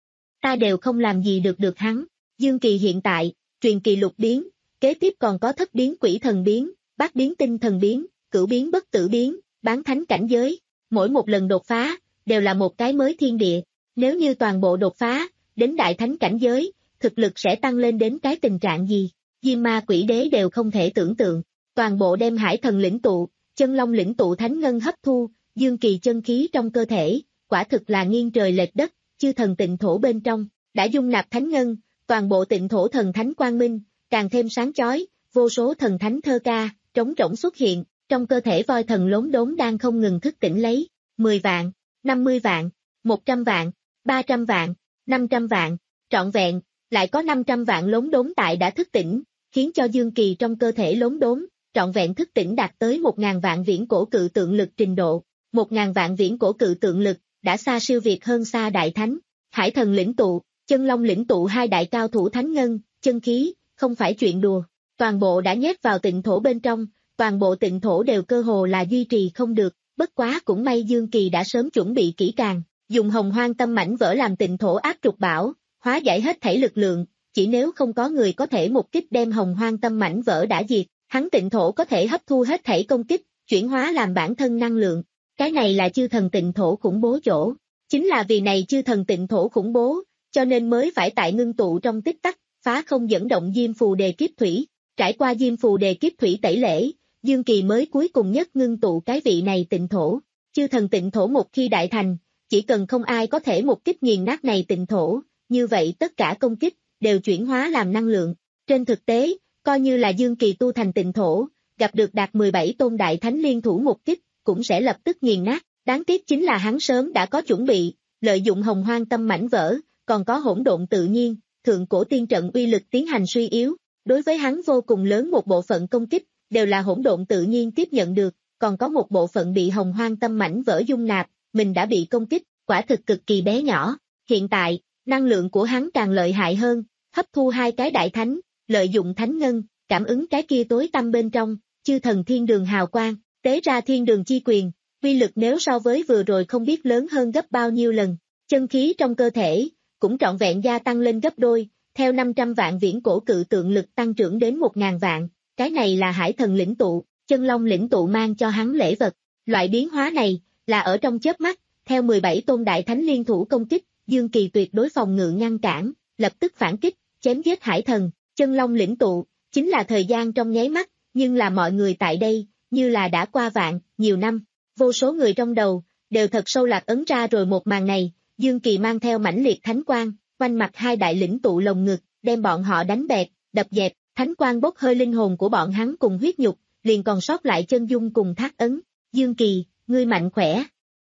Ta đều không làm gì được được hắn, Dương Kỳ hiện tại, truyền kỳ lục biến, kế tiếp còn có thất biến quỷ thần biến, bát biến tinh thần biến, cửu biến bất tử biến, bán thánh cảnh giới, mỗi một lần đột phá, đều là một cái mới thiên địa, nếu như toàn bộ đột phá, đến đại thánh cảnh giới, thực lực sẽ tăng lên đến cái tình trạng gì, Diêm Ma Quỷ Đế đều không thể tưởng tượng, toàn bộ đem hải thần lĩnh tụ, chân long lĩnh tụ thánh ngân hấp thu, Dương Kỳ chân khí trong cơ thể, quả thực là nghiêng trời lệch đất, chư thần tịnh thổ bên trong, đã dung nạp thánh ngân, toàn bộ tịnh thổ thần thánh quang minh, càng thêm sáng chói, vô số thần thánh thơ ca, trống rỗng xuất hiện, trong cơ thể voi thần lốm đốm đang không ngừng thức tỉnh lấy, mười vạn, năm mươi vạn, một trăm vạn, ba trăm vạn, năm trăm vạn, trọn vẹn, lại có năm trăm vạn lốm đốm tại đã thức tỉnh, khiến cho Dương Kỳ trong cơ thể lốm đốm, trọn vẹn thức tỉnh đạt tới một ngàn vạn viễn cổ cự tượng lực trình độ, một ngàn vạn viễn cổ cự tượng lực, đã xa siêu việt hơn xa đại thánh, hải thần lĩnh tụ, chân long lĩnh tụ hai đại cao thủ thánh ngân, chân khí, không phải chuyện đùa, toàn bộ đã nhét vào tịnh thổ bên trong, toàn bộ tịnh thổ đều cơ hồ là duy trì không được, bất quá cũng may Dương Kỳ đã sớm chuẩn bị kỹ càng, dùng hồng hoang tâm mảnh vỡ làm tịnh thổ áp trục bảo, hóa giải hết thảy lực lượng, chỉ nếu không có người có thể một kích đem hồng hoang tâm mảnh vỡ đã diệt, hắn tịnh thổ có thể hấp thu hết thảy công kích, chuyển hóa làm bản thân năng lượng, cái này là chư thần tịnh thổ khủng bố chỗ, chính là vì này chư thần tịnh thổ khủng bố, cho nên mới phải tại ngưng tụ trong tích tắc, phá không dẫn động Diêm Phù Đề Kiếp Thủy, trải qua Diêm Phù Đề Kiếp Thủy tẩy lễ, Dương Kỳ mới cuối cùng nhất ngưng tụ cái vị này tịnh thổ, chư thần tịnh thổ một khi đại thành, chỉ cần không ai có thể một kích nghiền nát này tịnh thổ, như vậy tất cả công kích, đều chuyển hóa làm năng lượng, trên thực tế, coi như là Dương Kỳ tu thành tịnh thổ, gặp được đạt mười bảy tôn đại thánh liên thủ một kích, cũng sẽ lập tức nghiền nát, đáng tiếc chính là hắn sớm đã có chuẩn bị, lợi dụng hồng hoang tâm mảnh vỡ, còn có hỗn độn tự nhiên, thượng cổ tiên trận uy lực tiến hành suy yếu, đối với hắn vô cùng lớn một bộ phận công kích, đều là hỗn độn tự nhiên tiếp nhận được, còn có một bộ phận bị hồng hoang tâm mảnh vỡ dung nạp, mình đã bị công kích, quả thực cực kỳ bé nhỏ, hiện tại, năng lượng của hắn càng lợi hại hơn, hấp thu hai cái đại thánh, lợi dụng thánh ngân, cảm ứng cái kia tối tăm bên trong, chư thần thiên đường hào quang, tế ra thiên đường chi quyền, uy lực nếu so với vừa rồi không biết lớn hơn gấp bao nhiêu lần, chân khí trong cơ thể, cũng trọn vẹn gia tăng lên gấp đôi, theo năm trăm vạn viễn cổ cự tượng lực tăng trưởng đến một ngàn vạn, cái này là hải thần lĩnh tụ, chân long lĩnh tụ mang cho hắn lễ vật, loại biến hóa này, là ở trong chớp mắt, theo mười bảy tôn đại thánh liên thủ công kích, Dương Kỳ tuyệt đối phòng ngự ngăn cản, lập tức phản kích, chém giết hải thần, chân long lĩnh tụ, chính là thời gian trong nháy mắt, nhưng là mọi người tại đây, như là đã qua vạn, nhiều năm, vô số người trong đầu, đều thật sâu lạc ấn ra rồi một màn này, Dương Kỳ mang theo mãnh liệt thánh quang, quanh mặt hai đại lĩnh tụ lồng ngực, đem bọn họ đánh bẹt, đập dẹp, thánh quang bốc hơi linh hồn của bọn hắn cùng huyết nhục, liền còn sót lại chân dung cùng thác ấn, Dương Kỳ, ngươi mạnh khỏe.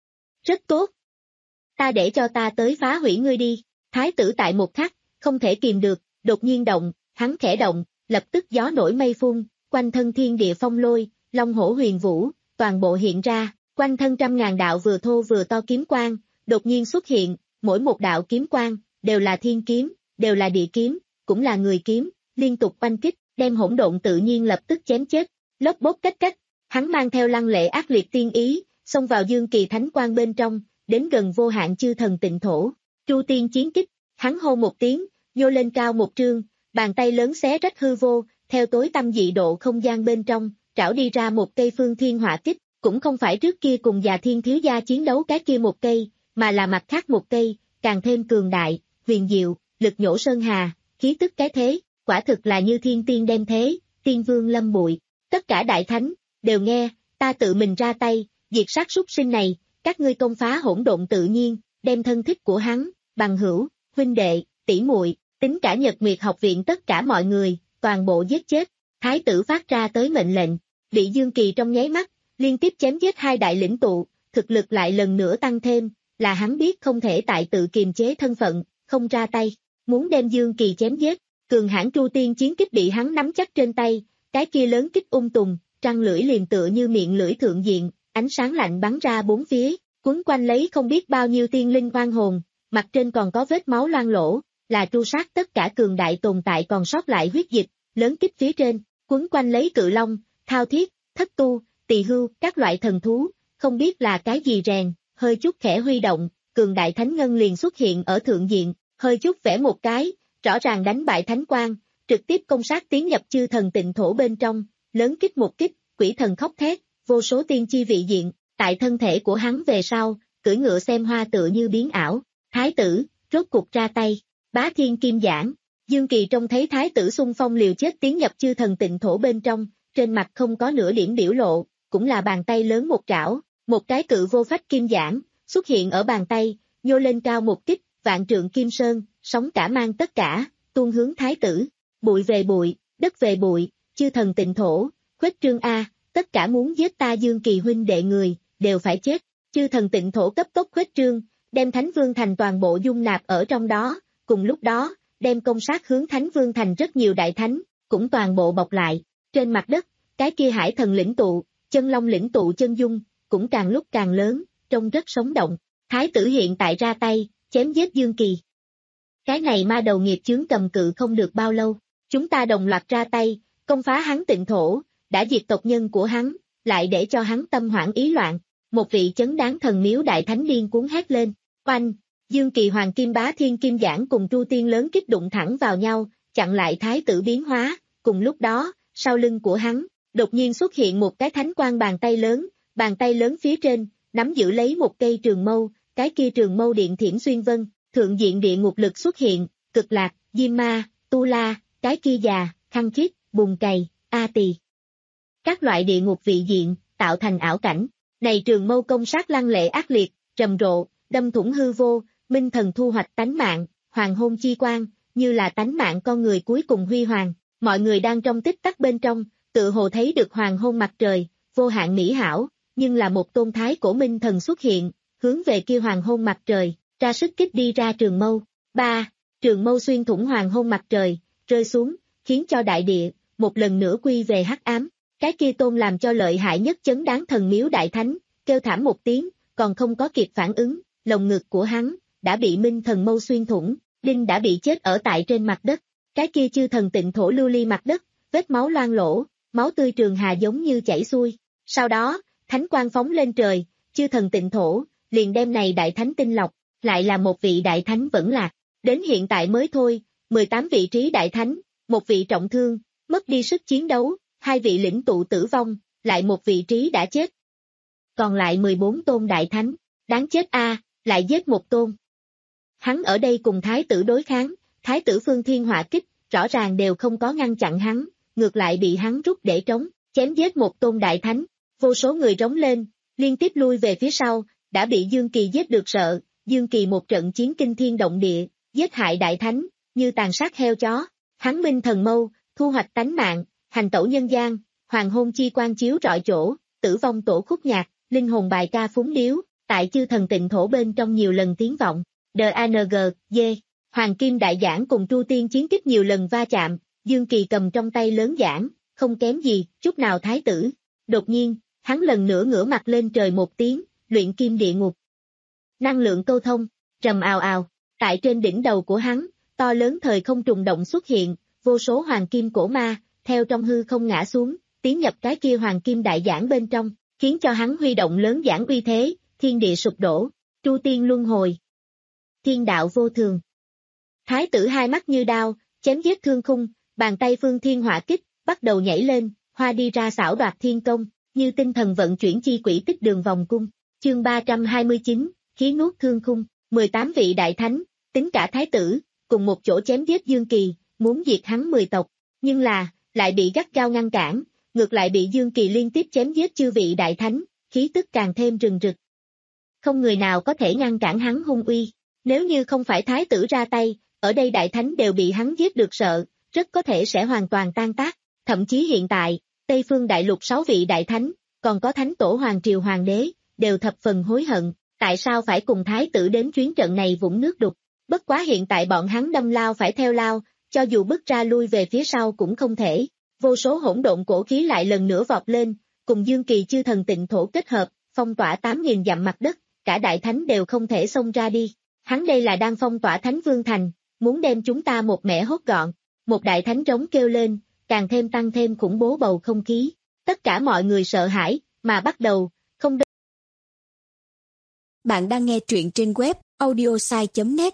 Rất tốt. Ta để cho ta tới phá hủy ngươi đi, thái tử tại một khắc, không thể kìm được, đột nhiên động, hắn khẽ động, lập tức gió nổi mây phun, quanh thân thiên địa phong lôi, long hổ huyền vũ, toàn bộ hiện ra, quanh thân trăm ngàn đạo vừa thô vừa to kiếm quang, đột nhiên xuất hiện, mỗi một đạo kiếm quang, đều là thiên kiếm, đều là địa kiếm, cũng là người kiếm, liên tục oanh kích, đem hỗn độn tự nhiên lập tức chém chết, lốp bốp cách cách, hắn mang theo lăng lệ ác liệt tiên ý, xông vào Dương Kỳ thánh quang bên trong, đến gần vô hạn chư thần tịnh thổ, Chu Tiên chiến kích, hắn hô một tiếng, nhô lên cao một trương, bàn tay lớn xé rách hư vô, theo tối tâm dị độ không gian bên trong, trảo đi ra một cây phương thiên hỏa kích, cũng không phải trước kia cùng già thiên thiếu gia chiến đấu cái kia một cây, mà là mặt khác một cây, càng thêm cường đại, huyền diệu, lực nhổ sơn hà, khí tức cái thế, quả thực là như thiên tiên đem thế, tiên vương lâm bụi, tất cả đại thánh, đều nghe, ta tự mình ra tay, diệt sát súc sinh này, các ngươi công phá hỗn độn tự nhiên, đem thân thích của hắn, bằng hữu, huynh đệ, tỷ muội, tính cả Nhật Nguyệt học viện tất cả mọi người, toàn bộ giết chết, thái tử phát ra tới mệnh lệnh, bị Dương Kỳ trong nháy mắt, liên tiếp chém giết hai đại lĩnh tụ, thực lực lại lần nữa tăng thêm, là hắn biết không thể tại tự kiềm chế thân phận, không ra tay, muốn đem Dương Kỳ chém giết, cường hãn Chu Tiên chiến kích bị hắn nắm chắc trên tay, cái kia lớn kích ung tùng, trăng lưỡi liền tựa như miệng lưỡi thượng diện, ánh sáng lạnh bắn ra bốn phía, quấn quanh lấy không biết bao nhiêu tiên linh oan hồn, mặt trên còn có vết máu loang lỗ, là tru sát tất cả cường đại tồn tại còn sót lại huyết dịch, lớn kích phía trên, quấn quanh lấy cự long, thao thiết, thất tu, tỳ hưu, các loại thần thú, không biết là cái gì rèn, hơi chút khẽ huy động, cường đại thánh ngân liền xuất hiện ở thượng diện, hơi chút vẽ một cái, rõ ràng đánh bại thánh quang, trực tiếp công sát tiến nhập chư thần tịnh thổ bên trong, lớn kích một kích, quỷ thần khóc thét, vô số tiên chi vị diện, tại thân thể của hắn về sau, cưỡi ngựa xem hoa tựa như biến ảo, thái tử, rốt cục ra tay, bá thiên kim giảng, Dương Kỳ trông thấy thái tử xung phong liều chết tiến nhập chư thần tịnh thổ bên trong, trên mặt không có nửa điểm biểu lộ, cũng là bàn tay lớn một trảo, một cái cự vô phách kim giảng, xuất hiện ở bàn tay, nhô lên cao một kích, vạn trượng kim sơn, sóng cả mang tất cả, tuôn hướng thái tử, bụi về bụi, đất về bụi, chư thần tịnh thổ, khuếch trương A, tất cả muốn giết ta Dương Kỳ huynh đệ người, đều phải chết, chư thần tịnh thổ cấp tốc khuếch trương, đem Thánh Vương Thành toàn bộ dung nạp ở trong đó, cùng lúc đó, đem công sát hướng Thánh Vương Thành rất nhiều đại thánh, cũng toàn bộ bọc lại, trên mặt đất, cái kia hải thần lĩnh tụ, chân long lĩnh tụ chân dung, cũng càng lúc càng lớn, trông rất sống động, thái tử hiện tại ra tay, chém giết Dương Kỳ. Cái này ma đầu nghiệp chướng cầm cự không được bao lâu, chúng ta đồng loạt ra tay, công phá hắn tịnh thổ, đã diệt tộc nhân của hắn, lại để cho hắn tâm hoảng ý loạn, một vị chấn đáng thần miếu đại thánh điên cuốn hét lên, oanh, Dương Kỳ hoàng kim bá thiên kim giảng cùng Tru Tiên lớn kích đụng thẳng vào nhau, chặn lại thái tử biến hóa, cùng lúc đó, sau lưng của hắn, đột nhiên xuất hiện một cái thánh quang bàn tay lớn, bàn tay lớn phía trên, nắm giữ lấy một cây trường mâu, cái kia trường mâu điện thiểm xuyên vân, thượng diện địa ngục lực xuất hiện, cực lạc, diêm ma, tu la, cái kia già, khăn khiết, bùn cày, a tỳ. Các loại địa ngục vị diện, tạo thành ảo cảnh, này trường mâu công sát lăng lệ ác liệt, trầm rộ, đâm thủng hư vô, minh thần thu hoạch tánh mạng, hoàng hôn chi quang, như là tánh mạng con người cuối cùng huy hoàng, mọi người đang trong tích tắc bên trong, tự hồ thấy được hoàng hôn mặt trời, vô hạn mỹ hảo, nhưng là một tôn thái cổ minh thần xuất hiện, hướng về kia hoàng hôn mặt trời, ra sức kích đi ra trường mâu. ba. Trường mâu xuyên thủng hoàng hôn mặt trời, rơi xuống, khiến cho đại địa, một lần nữa quy về hắc ám. Cái kia tôn làm cho lợi hại nhất chấn đáng thần miếu đại thánh, kêu thảm một tiếng, còn không có kịp phản ứng, lồng ngực của hắn, đã bị minh thần mâu xuyên thủng, đinh đã bị chết ở tại trên mặt đất. Cái kia chư thần tịnh thổ lưu ly mặt đất, vết máu loang lỗ, máu tươi trường hà giống như chảy xuôi. Sau đó, thánh quang phóng lên trời, chư thần tịnh thổ, liền đem này đại thánh tinh lọc, lại là một vị đại thánh vẫn lạc. Đến hiện tại mới thôi, mười tám vị trí đại thánh, một vị trọng thương, mất đi sức chiến đấu, hai vị lĩnh tụ tử vong, lại một vị trí đã chết. Còn lại mười bốn tôn đại thánh, đáng chết a, à, lại giết một tôn. Hắn ở đây cùng thái tử đối kháng, thái tử phương thiên hỏa kích, rõ ràng đều không có ngăn chặn hắn, ngược lại bị hắn rút để trống, chém giết một tôn đại thánh, vô số người rống lên, liên tiếp lui về phía sau, đã bị Dương Kỳ giết được sợ, Dương Kỳ một trận chiến kinh thiên động địa, giết hại đại thánh, như tàn sát heo chó, hắn minh thần mâu, thu hoạch tánh mạng, hành tẩu nhân gian, hoàng hôn chi quang chiếu rọi chỗ, tử vong tổ khúc nhạc, linh hồn bài ca phúng điếu, tại chư thần tịnh thổ bên trong nhiều lần tiếng vọng, đê a en giê, dê, hoàng kim đại giảng cùng Tru Tiên chiến kích nhiều lần va chạm, Dương Kỳ cầm trong tay lớn giảng, không kém gì, chút nào thái tử. Đột nhiên, hắn lần nữa ngửa mặt lên trời một tiếng, luyện kim địa ngục. Năng lượng câu thông, rầm ào ào, tại trên đỉnh đầu của hắn, to lớn thời không trùng động xuất hiện, vô số hoàng kim cổ ma, theo trong hư không ngã xuống, tiến nhập cái kia hoàng kim đại giảng bên trong, khiến cho hắn huy động lớn giảng uy thế, thiên địa sụp đổ, Tru Tiên luân hồi. Thiên đạo vô thường. Thái tử hai mắt như đao, chém giết thương khung, bàn tay phương thiên hỏa kích, bắt đầu nhảy lên, hoa đi ra xảo đoạt thiên công, như tinh thần vận chuyển chi quỷ tích đường vòng cung. Chương ba trăm hai mươi chín, khí nuốt thương khung, mười tám vị đại thánh, tính cả thái tử, cùng một chỗ chém giết Dương Kỳ, muốn diệt hắn mười tộc, nhưng là, lại bị gắt gao ngăn cản, ngược lại bị Dương Kỳ liên tiếp chém giết chư vị đại thánh, khí tức càng thêm rừng rực. Không người nào có thể ngăn cản hắn hung uy, nếu như không phải thái tử ra tay, ở đây đại thánh đều bị hắn giết được sợ, rất có thể sẽ hoàn toàn tan tác, thậm chí hiện tại, Tây Phương Đại Lục sáu vị đại thánh, còn có thánh tổ hoàng triều hoàng đế, đều thập phần hối hận, tại sao phải cùng thái tử đến chuyến trận này vũng nước đục, bất quá hiện tại bọn hắn đâm lao phải theo lao, cho dù bước ra lui về phía sau cũng không thể, vô số hỗn độn cổ khí lại lần nữa vọt lên, cùng Dương Kỳ chư thần tịnh thổ kết hợp, phong tỏa tám nghìn dặm mặt đất, cả đại thánh đều không thể xông ra đi. Hắn đây là đang phong tỏa Thánh Vương Thành, muốn đem chúng ta một mẻ hốt gọn. Một đại thánh trống kêu lên, càng thêm tăng thêm khủng bố bầu không khí. Tất cả mọi người sợ hãi, mà bắt đầu, không đơn. Bạn đang nghe truyện trên web audiosai chấm net.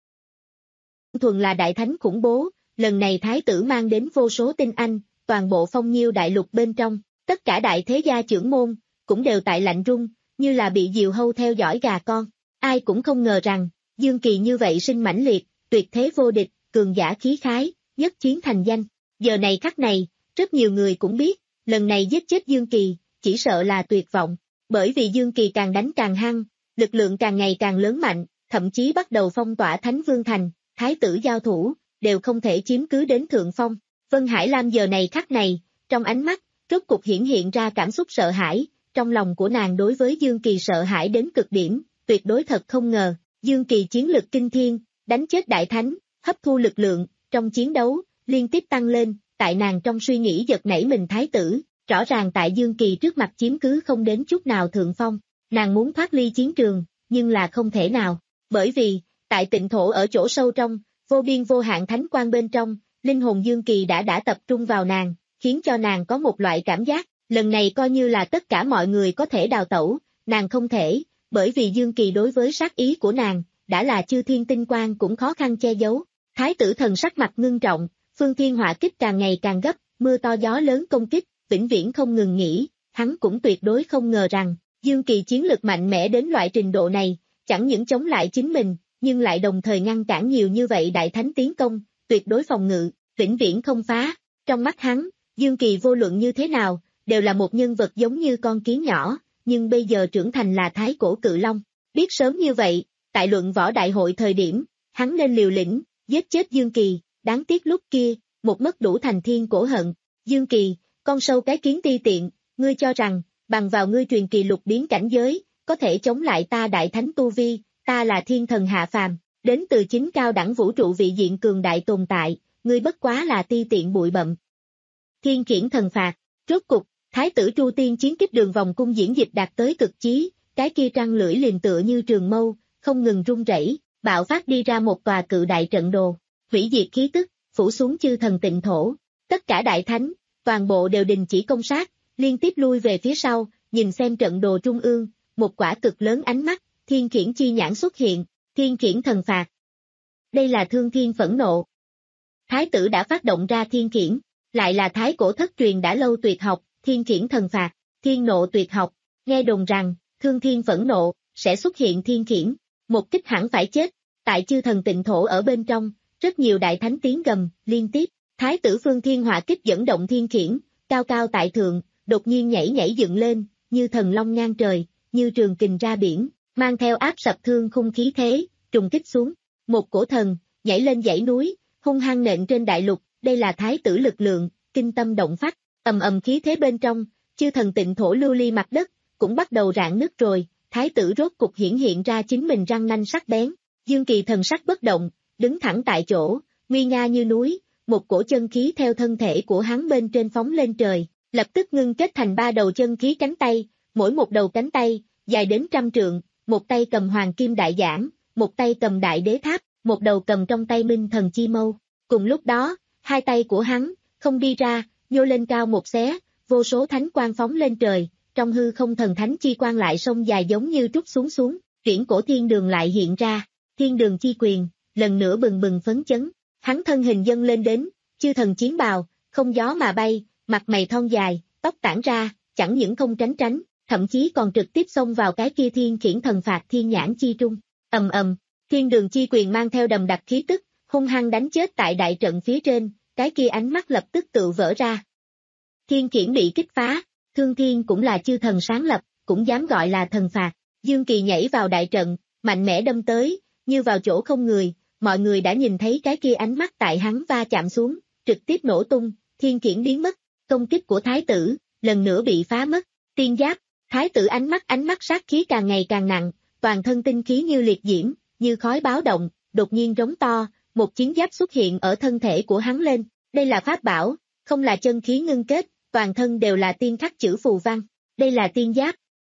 Thuần là đại thánh khủng bố, lần này thái tử mang đến vô số tinh anh, toàn bộ Phong Nhiêu đại lục bên trong, tất cả đại thế gia trưởng môn, cũng đều tại lạnh run, như là bị diều hâu theo dõi gà con. Ai cũng không ngờ rằng, Dương Kỳ như vậy sinh mãnh liệt, tuyệt thế vô địch, cường giả khí khái, nhất chiến thành danh. Giờ này khắc này, rất nhiều người cũng biết, lần này giết chết Dương Kỳ, chỉ sợ là tuyệt vọng, bởi vì Dương Kỳ càng đánh càng hăng, lực lượng càng ngày càng lớn mạnh, thậm chí bắt đầu phong tỏa Thánh Vương Thành, thái tử giao thủ, đều không thể chiếm cứ đến thượng phong. Vân Hải Lam giờ này khắc này, trong ánh mắt, rốt cục hiển hiện ra cảm xúc sợ hãi, trong lòng của nàng đối với Dương Kỳ sợ hãi đến cực điểm, tuyệt đối thật không ngờ, Dương Kỳ chiến lực kinh thiên, đánh chết đại thánh, hấp thu lực lượng, trong chiến đấu, liên tiếp tăng lên, tại nàng trong suy nghĩ giật nảy mình thái tử, rõ ràng tại Dương Kỳ trước mặt chiếm cứ không đến chút nào thượng phong, nàng muốn thoát ly chiến trường, nhưng là không thể nào, bởi vì, tại tịnh thổ ở chỗ sâu trong, vô biên vô hạn thánh quang bên trong, linh hồn Dương Kỳ đã đã tập trung vào nàng, khiến cho nàng có một loại cảm giác, lần này coi như là tất cả mọi người có thể đào tẩu, nàng không thể, bởi vì Dương Kỳ đối với sát ý của nàng, đã là chư thiên tinh quang cũng khó khăn che giấu. Thái tử thần sắc mặt ngưng trọng, phương thiên hỏa kích càng ngày càng gấp, mưa to gió lớn công kích, vĩnh viễn không ngừng nghỉ, hắn cũng tuyệt đối không ngờ rằng, Dương Kỳ chiến lực mạnh mẽ đến loại trình độ này, chẳng những chống lại chính mình, nhưng lại đồng thời ngăn cản nhiều như vậy đại thánh tiến công, tuyệt đối phòng ngự, vĩnh viễn không phá. Trong mắt hắn, Dương Kỳ vô luận như thế nào, đều là một nhân vật giống như con kiến nhỏ, nhưng bây giờ trưởng thành là thái cổ cự long. Biết sớm như vậy, tại luận võ đại hội thời điểm, hắn nên liều lĩnh, giết chết Dương Kỳ, đáng tiếc lúc kia, một mất đủ thành thiên cổ hận. Dương Kỳ, con sâu cái kiến ti tiện, ngươi cho rằng, bằng vào ngươi truyền kỳ lục biến cảnh giới, có thể chống lại ta đại thánh tu vi, ta là thiên thần hạ phàm, đến từ chính cao đẳng vũ trụ vị diện cường đại tồn tại, ngươi bất quá là ti tiện bụi bặm. Thiên khiển thần phạt, rốt cục, thái tử Tru Tiên chiến kích đường vòng cung diễn dịch đạt tới cực chí, cái kia trăng lưỡi liềm tựa như trường mâu, không ngừng rung rẩy, bạo phát đi ra một tòa cự đại trận đồ, hủy diệt khí tức, phủ xuống chư thần tịnh thổ, tất cả đại thánh, toàn bộ đều đình chỉ công sát, liên tiếp lui về phía sau, nhìn xem trận đồ trung ương, một quả cực lớn ánh mắt, thiên khiển chi nhãn xuất hiện, thiên khiển thần phạt. Đây là thương thiên phẫn nộ. Thái tử đã phát động ra thiên khiển, lại là thái cổ thất truyền đã lâu tuyệt học, thiên khiển thần phạt, thiên nộ tuyệt học, nghe đồn rằng, thương thiên phẫn nộ, sẽ xuất hiện thiên khiển, một kích hẳn phải chết, tại chư thần tịnh thổ ở bên trong, rất nhiều đại thánh tiếng gầm, liên tiếp, thái tử phương thiên hỏa kích dẫn động thiên khiển, cao cao tại thượng, đột nhiên nhảy nhảy dựng lên, như thần long ngang trời, như trường kình ra biển, mang theo áp sập thương khung khí thế, trùng kích xuống, một cổ thần, nhảy lên dãy núi, hung hăng nện trên đại lục, đây là thái tử lực lượng, kinh tâm động phách, ầm ầm khí thế bên trong, chư thần tịnh thổ lưu ly mặt đất, cũng bắt đầu rạn nứt rồi, thái tử rốt cục hiển hiện ra chính mình răng nanh sắc bén, Dương Kỳ thần sắc bất động, đứng thẳng tại chỗ, nguy nga như núi, một cổ chân khí theo thân thể của hắn bên trên phóng lên trời, lập tức ngưng kết thành ba đầu chân khí cánh tay, mỗi một đầu cánh tay, dài đến trăm trượng, một tay cầm hoàng kim đại giảng, một tay cầm đại đế tháp, một đầu cầm trong tay minh thần chi mâu, cùng lúc đó, hai tay của hắn, không đi ra, nhô lên cao một xé, vô số thánh quang phóng lên trời, trong hư không thần thánh chi quang lại sông dài giống như trút xuống xuống, chuyển cổ thiên đường lại hiện ra, thiên đường chi quyền, lần nữa bừng bừng phấn chấn, hắn thân hình dâng lên đến, chư thần chiến bào, không gió mà bay, mặt mày thon dài, tóc tản ra, chẳng những không tránh tránh, thậm chí còn trực tiếp xông vào cái kia thiên khiển thần phạt thiên nhãn chi trung, ầm ầm, thiên đường chi quyền mang theo đầm đặc khí tức, hung hăng đánh chết tại đại trận phía trên, cái kia ánh mắt lập tức tự vỡ ra. Thiên khiển bị kích phá, thương thiên cũng là chư thần sáng lập, cũng dám gọi là thần phạt, Dương Kỳ nhảy vào đại trận, mạnh mẽ đâm tới, như vào chỗ không người, mọi người đã nhìn thấy cái kia ánh mắt tại hắn va chạm xuống, trực tiếp nổ tung, thiên khiển biến mất, công kích của thái tử, lần nữa bị phá mất, tiên giáp, thái tử ánh mắt ánh mắt sát khí càng ngày càng nặng, toàn thân tinh khí như liệt diễm, như khói báo động, đột nhiên rống to, một chiến giáp xuất hiện ở thân thể của hắn lên, đây là pháp bảo, không là chân khí ngưng kết, toàn thân đều là tiên khắc chữ phù văn, đây là tiên giáp.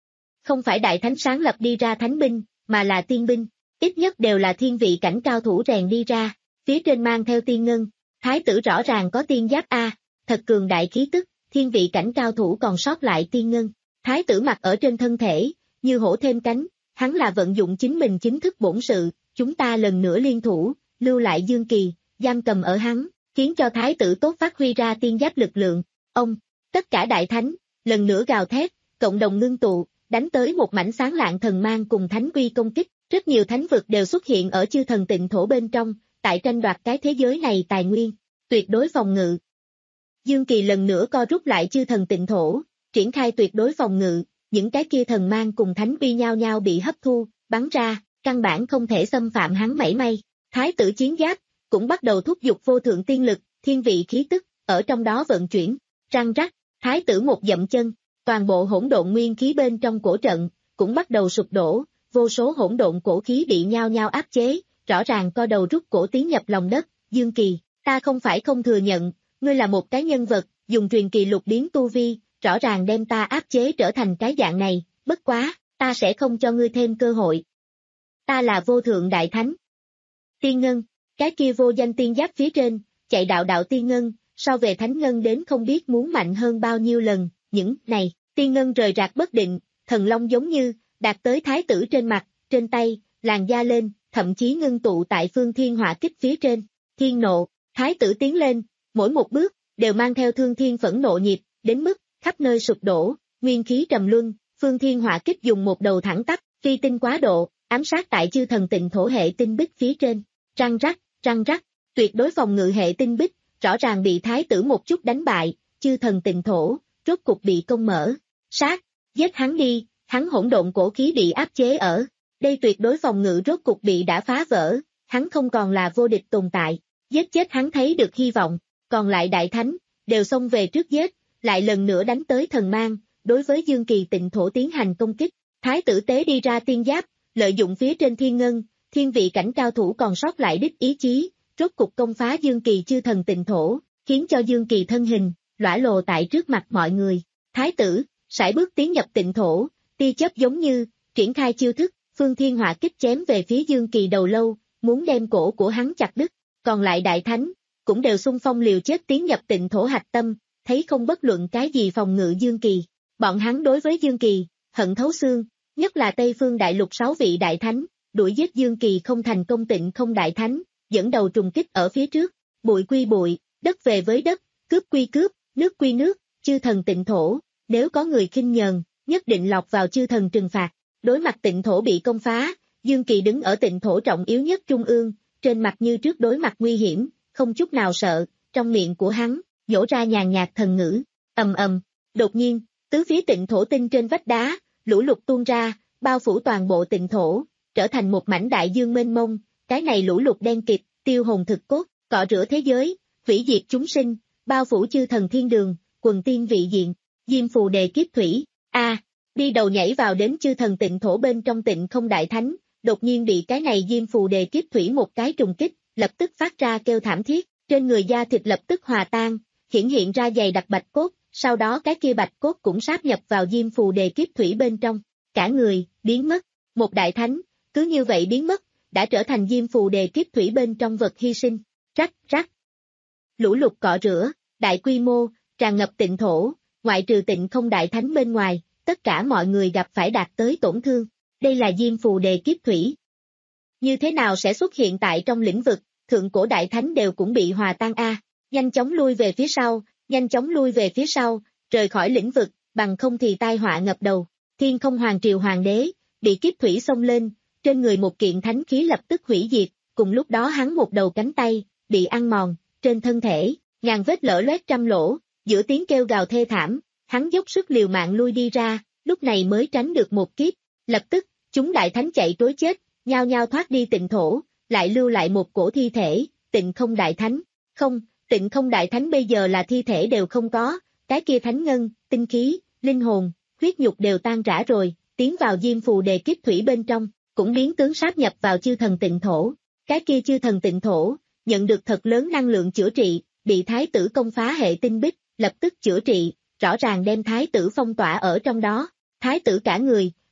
không phải đại thánh sáng lập đi ra thánh binh, mà là tiên binh, ít nhất đều là thiên vị cảnh cao thủ rèn đi ra, phía trên mang theo tiên ngân, thái tử rõ ràng có tiên giáp a, thật cường đại khí tức, thiên vị cảnh cao thủ còn sót lại tiên ngân, thái tử mặc ở trên thân thể, như hổ thêm cánh, hắn là vận dụng chính mình chính thức bổn sự, chúng ta lần nữa liên thủ, lưu lại Dương Kỳ, giam cầm ở hắn, khiến cho thái tử tốt phát huy ra tiên giáp lực lượng, ông, tất cả đại thánh, lần nữa gào thét, cộng đồng ngưng tụ, đánh tới một mảnh sáng lạng thần mang cùng thánh uy công kích, rất nhiều thánh vực đều xuất hiện ở chư thần tịnh thổ bên trong, tại tranh đoạt cái thế giới này tài nguyên, tuyệt đối phòng ngự. Dương Kỳ lần nữa co rút lại chư thần tịnh thổ, triển khai tuyệt đối phòng ngự, những cái kia thần mang cùng thánh uy nhau nhau bị hấp thu, bắn ra, căn bản không thể xâm phạm hắn mảy may. Thái tử chiến giáp cũng bắt đầu thúc giục vô thượng tiên lực, thiên vị khí tức, ở trong đó vận chuyển, răng rắc, thái tử một dậm chân, toàn bộ hỗn độn nguyên khí bên trong cổ trận cũng bắt đầu sụp đổ, vô số hỗn độn cổ khí bị nhau nhau áp chế, rõ ràng co đầu rút cổ tiến nhập lòng đất. Dương Kỳ, ta không phải không thừa nhận, ngươi là một cái nhân vật, dùng truyền kỳ lục biến tu vi, rõ ràng đem ta áp chế trở thành cái dạng này, bất quá, ta sẽ không cho ngươi thêm cơ hội. Ta là vô thượng đại thánh. Tiên ngân, cái kia vô danh tiên giáp phía trên, chạy đạo đạo tiên ngân, so về thánh ngân đến không biết muốn mạnh hơn bao nhiêu lần, những này, tiên ngân rời rạc bất định, thần long giống như, đạt tới thái tử trên mặt, trên tay, làn da lên, thậm chí ngưng tụ tại phương thiên hỏa kích phía trên, thiên nộ, thái tử tiến lên, mỗi một bước, đều mang theo thương thiên phẫn nộ nhịp, đến mức, khắp nơi sụp đổ, nguyên khí trầm luân, phương thiên hỏa kích dùng một đầu thẳng tắp, phi tinh quá độ, ám sát tại chư thần tịnh thổ hệ tinh bích phía trên, răng rắc, răng rắc, tuyệt đối phòng ngự hệ tinh bích, rõ ràng bị thái tử một chút đánh bại, chư thần tịnh thổ, rốt cục bị công mở, sát, giết hắn đi, hắn hỗn độn cổ khí bị áp chế ở, đây tuyệt đối phòng ngự rốt cục bị đã phá vỡ, hắn không còn là vô địch tồn tại, giết chết hắn thấy được hy vọng, còn lại đại thánh, đều xông về trước giết, lại lần nữa đánh tới thần mang, đối với Dương Kỳ tịnh thổ tiến hành công kích, thái tử tế đi ra tiên giáp, lợi dụng phía trên thiên ngân, thiên vị cảnh cao thủ còn sót lại đích ý chí, rốt cục công phá Dương Kỳ chư thần tịnh thổ, khiến cho Dương Kỳ thân hình, lõa lồ tại trước mặt mọi người, thái tử, sải bước tiến nhập tịnh thổ, tia chớp giống như, triển khai chiêu thức, phương thiên hỏa kích chém về phía Dương Kỳ đầu lâu, muốn đem cổ của hắn chặt đứt, còn lại đại thánh, cũng đều xung phong liều chết tiến nhập tịnh thổ hạch tâm, thấy không bất luận cái gì phòng ngự Dương Kỳ, bọn hắn đối với Dương Kỳ, hận thấu xương, nhất là Tây Phương Đại Lục sáu vị đại thánh, đuổi giết Dương Kỳ không thành công tịnh không đại thánh, dẫn đầu trùng kích ở phía trước, bụi quy bụi, đất về với đất, cướp quy cướp, nước quy nước, chư thần tịnh thổ, nếu có người khinh nhờn, nhất định lọt vào chư thần trừng phạt. Đối mặt tịnh thổ bị công phá, Dương Kỳ đứng ở tịnh thổ trọng yếu nhất trung ương, trên mặt như trước đối mặt nguy hiểm, không chút nào sợ, trong miệng của hắn, nhổ ra nhàn nhạt thần ngữ, ầm ầm, đột nhiên, tứ phía tịnh thổ tinh trên vách đá, lũ lụt tuôn ra, bao phủ toàn bộ tịnh thổ, trở thành một mảnh đại dương mênh mông, cái này lũ lụt đen kịt, tiêu hồn thực cốt, cọ rửa thế giới, hủy diệt chúng sinh, bao phủ chư thần thiên đường, quần tiên vị diện, diêm phù đề kiếp thủy, a à, đi đầu nhảy vào đến chư thần tịnh thổ bên trong tịnh không đại thánh, đột nhiên bị cái này diêm phù đề kiếp thủy một cái trùng kích, lập tức phát ra kêu thảm thiết, trên người da thịt lập tức hòa tan, hiển hiện ra dày đặc bạch cốt, sau đó cái kia bạch cốt cũng sáp nhập vào diêm phù đề kiếp thủy bên trong, cả người, biến mất, một đại thánh, cứ như vậy biến mất, đã trở thành diêm phù đề kiếp thủy bên trong vật hy sinh, rắc rắc. Lũ lụt cọ rửa, đại quy mô, tràn ngập tịnh thổ, ngoại trừ tịnh không đại thánh bên ngoài, tất cả mọi người gặp phải đạt tới tổn thương, đây là diêm phù đề kiếp thủy. Như thế nào sẽ xuất hiện tại trong lĩnh vực, thượng cổ đại thánh đều cũng bị hòa tan a, nhanh chóng lui về phía sau, nhanh chóng lui về phía sau, rời khỏi lĩnh vực, bằng không thì tai họa ngập đầu, thiên không hoàng triều hoàng đế, bị kiếp thủy xông lên, trên người một kiện thánh khí lập tức hủy diệt, cùng lúc đó hắn một đầu cánh tay, bị ăn mòn, trên thân thể, ngàn vết lở loét trăm lỗ, giữa tiếng kêu gào thê thảm, hắn dốc sức liều mạng lui đi ra, lúc này mới tránh được một kiếp, lập tức, chúng đại thánh chạy trối chết, nhao nhao thoát đi tịnh thổ, lại lưu lại một cổ thi thể, tịnh không đại thánh, không, tịnh không đại thánh bây giờ là thi thể đều không có, cái kia thánh ngân, tinh khí, linh hồn, huyết nhục đều tan rã rồi, tiến vào diêm phù đề kiếp thủy bên trong, cũng biến tướng sáp nhập vào chư thần tịnh thổ, cái kia chư thần tịnh thổ, nhận được thật lớn năng lượng chữa trị, bị thái tử công phá hệ tinh bích, lập tức chữa trị, rõ ràng đem thái tử phong tỏa ở trong đó, thái tử cả người,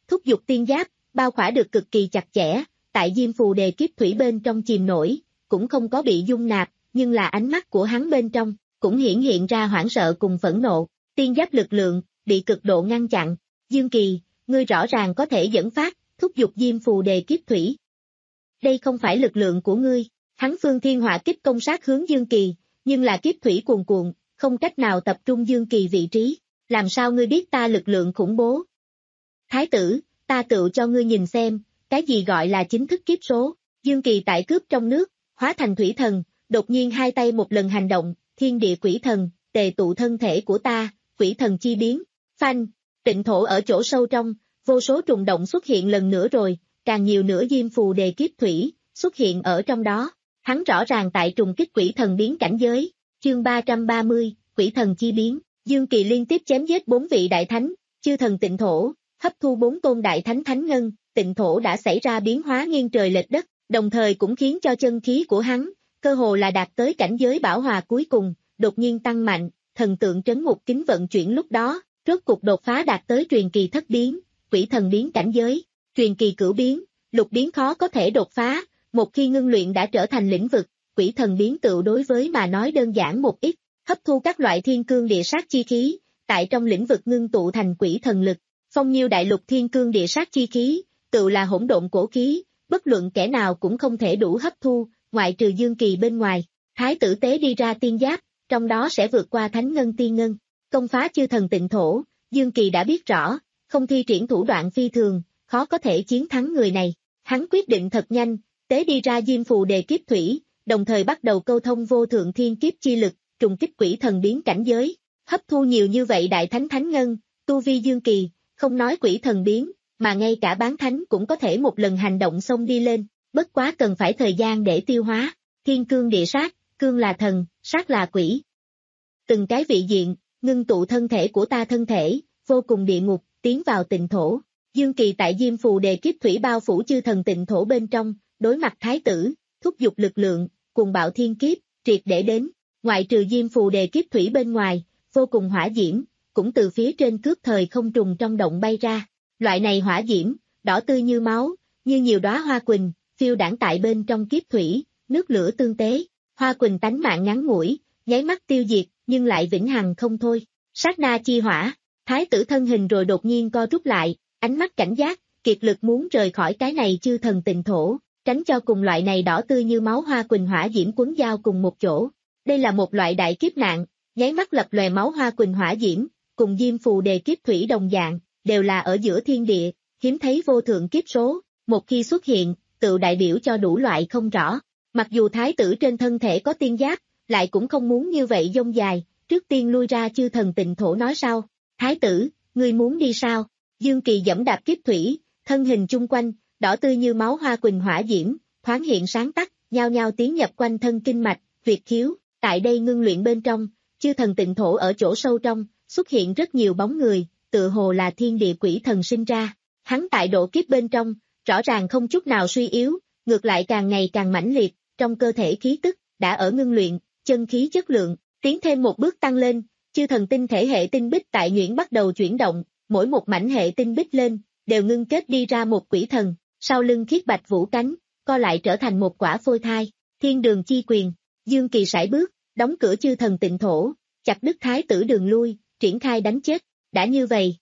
thúc dục tiên giáp, bao khỏa được cực kỳ chặt chẽ, tại diêm phù đề kiếp thủy bên trong chìm nổi, cũng không có bị dung nạp, nhưng là ánh mắt của hắn bên trong, cũng hiển hiện ra hoảng sợ cùng phẫn nộ, tiên giáp lực lượng, bị cực độ ngăn chặn, Dương Kỳ, ngươi rõ ràng có thể dẫn phát, thúc dục diêm phù đề kiếp thủy. Đây không phải lực lượng của ngươi, hắn phương thiên hỏa kích công sát hướng Dương Kỳ, nhưng là kiếp thủy cuồn cuộn, không cách nào tập trung Dương Kỳ vị trí, làm sao ngươi biết ta lực lượng khủng bố? Thái tử, ta tự cho ngươi nhìn xem, cái gì gọi là chính thức kiếp số, Dương Kỳ tại cướp trong nước, hóa thành thủy thần, đột nhiên hai tay một lần hành động, thiên địa quỷ thần, tề tụ thân thể của ta, quỷ thần chi biến, phanh, tịnh thổ ở chỗ sâu trong, vô số trùng động xuất hiện lần nữa rồi, càng nhiều nữa diêm phù đề kiếp thủy, xuất hiện ở trong đó, hắn rõ ràng tại trùng kích quỷ thần biến cảnh giới, chương ba trăm ba mươi, quỷ thần chi biến, Dương Kỳ liên tiếp chém giết bốn vị đại thánh, chư thần tịnh thổ, hấp thu bốn tôn đại thánh thánh ngân, tịnh thổ đã xảy ra biến hóa nghiêng trời lệch đất, đồng thời cũng khiến cho chân khí của hắn, cơ hồ là đạt tới cảnh giới bảo hòa cuối cùng, đột nhiên tăng mạnh, thần tượng trấn ngục kính vận chuyển lúc đó, rốt cục đột phá đạt tới truyền kỳ thất biến, quỷ thần biến cảnh giới, truyền kỳ cửu biến, lục biến khó có thể đột phá, một khi ngưng luyện đã trở thành lĩnh vực, quỷ thần biến tựu đối với mà nói đơn giản một ít, hấp thu các loại thiên cương địa sát chi khí, tại trong lĩnh vực ngưng tụ thành quỷ thần lực, phong nhiêu đại lục thiên cương địa sát chi khí, tựu là hỗn độn cổ khí, bất luận kẻ nào cũng không thể đủ hấp thu, ngoại trừ Dương Kỳ bên ngoài, thái tử tế đi ra tiên giáp, trong đó sẽ vượt qua thánh ngân tiên ngân, công phá chư thần tịnh thổ, Dương Kỳ đã biết rõ, không thi triển thủ đoạn phi thường, khó có thể chiến thắng người này, hắn quyết định thật nhanh, tế đi ra diêm phù đề kiếp thủy, đồng thời bắt đầu câu thông vô thượng thiên kiếp chi lực, trùng kích quỷ thần biến cảnh giới, hấp thu nhiều như vậy đại thánh thánh ngân, tu vi Dương Kỳ, không nói quỷ thần biến, mà ngay cả bán thánh cũng có thể một lần hành động xông đi lên, bất quá cần phải thời gian để tiêu hóa, thiên cương địa sát, cương là thần, sát là quỷ. Từng cái vị diện, ngưng tụ thân thể của ta thân thể, vô cùng địa ngục, tiến vào tịnh thổ. Dương Kỳ tại diêm phù đề kiếp thủy bao phủ chư thần tịnh thổ bên trong, đối mặt thái tử, thúc giục lực lượng, cùng bạo thiên kiếp, triệt để đến, ngoại trừ diêm phù đề kiếp thủy bên ngoài, vô cùng hỏa diễm, cũng từ phía trên cướp thời không trùng trong động bay ra. Loại này hỏa diễm, đỏ tươi như máu, như nhiều đóa hoa quỳnh, phiêu đãng tại bên trong kiếp thủy, nước lửa tương tế, hoa quỳnh tánh mạng ngắn ngủi, nháy mắt tiêu diệt, nhưng lại vĩnh hằng không thôi. Sát na chi hỏa, thái tử thân hình rồi đột nhiên co rút lại, ánh mắt cảnh giác, kiệt lực muốn rời khỏi cái này chư thần tịnh thổ, tránh cho cùng loại này đỏ tươi như máu hoa quỳnh hỏa diễm cuốn giao cùng một chỗ. Đây là một loại đại kiếp nạn, nháy mắt lập lòe máu hoa quỳnh hỏa diễm, cùng diêm phù đề kiếp thủy đồng dạng, đều là ở giữa thiên địa, hiếm thấy vô thượng kiếp số, một khi xuất hiện, tự đại biểu cho đủ loại không rõ. Mặc dù thái tử trên thân thể có tiên giáp, lại cũng không muốn như vậy dông dài, trước tiên lui ra chư thần tịnh thổ nói sau. Thái tử, ngươi muốn đi sao? Dương Kỳ dẫm đạp kiếp thủy, thân hình chung quanh, đỏ tươi như máu hoa quỳnh hỏa diễm, thoáng hiện sáng tắt, nhao nhao tiến nhập quanh thân kinh mạch, huyệt khiếu, tại đây ngưng luyện bên trong, chư thần tịnh thổ ở chỗ sâu trong, xuất hiện rất nhiều bóng người, tựa hồ là thiên địa quỷ thần sinh ra. Hắn tại độ kiếp bên trong, rõ ràng không chút nào suy yếu, ngược lại càng ngày càng mãnh liệt, trong cơ thể khí tức, đã ở ngưng luyện, chân khí chất lượng, tiến thêm một bước tăng lên, chư thần tinh thể hệ tinh bích tại nhuyễn bắt đầu chuyển động, mỗi một mảnh hệ tinh bích lên, đều ngưng kết đi ra một quỷ thần, sau lưng khiết bạch vũ cánh, co lại trở thành một quả phôi thai, thiên đường chi quyền, Dương Kỳ sải bước, đóng cửa chư thần tịnh thổ, chặt đứt thái tử đường lui, triển khai đánh chết, đã như vậy.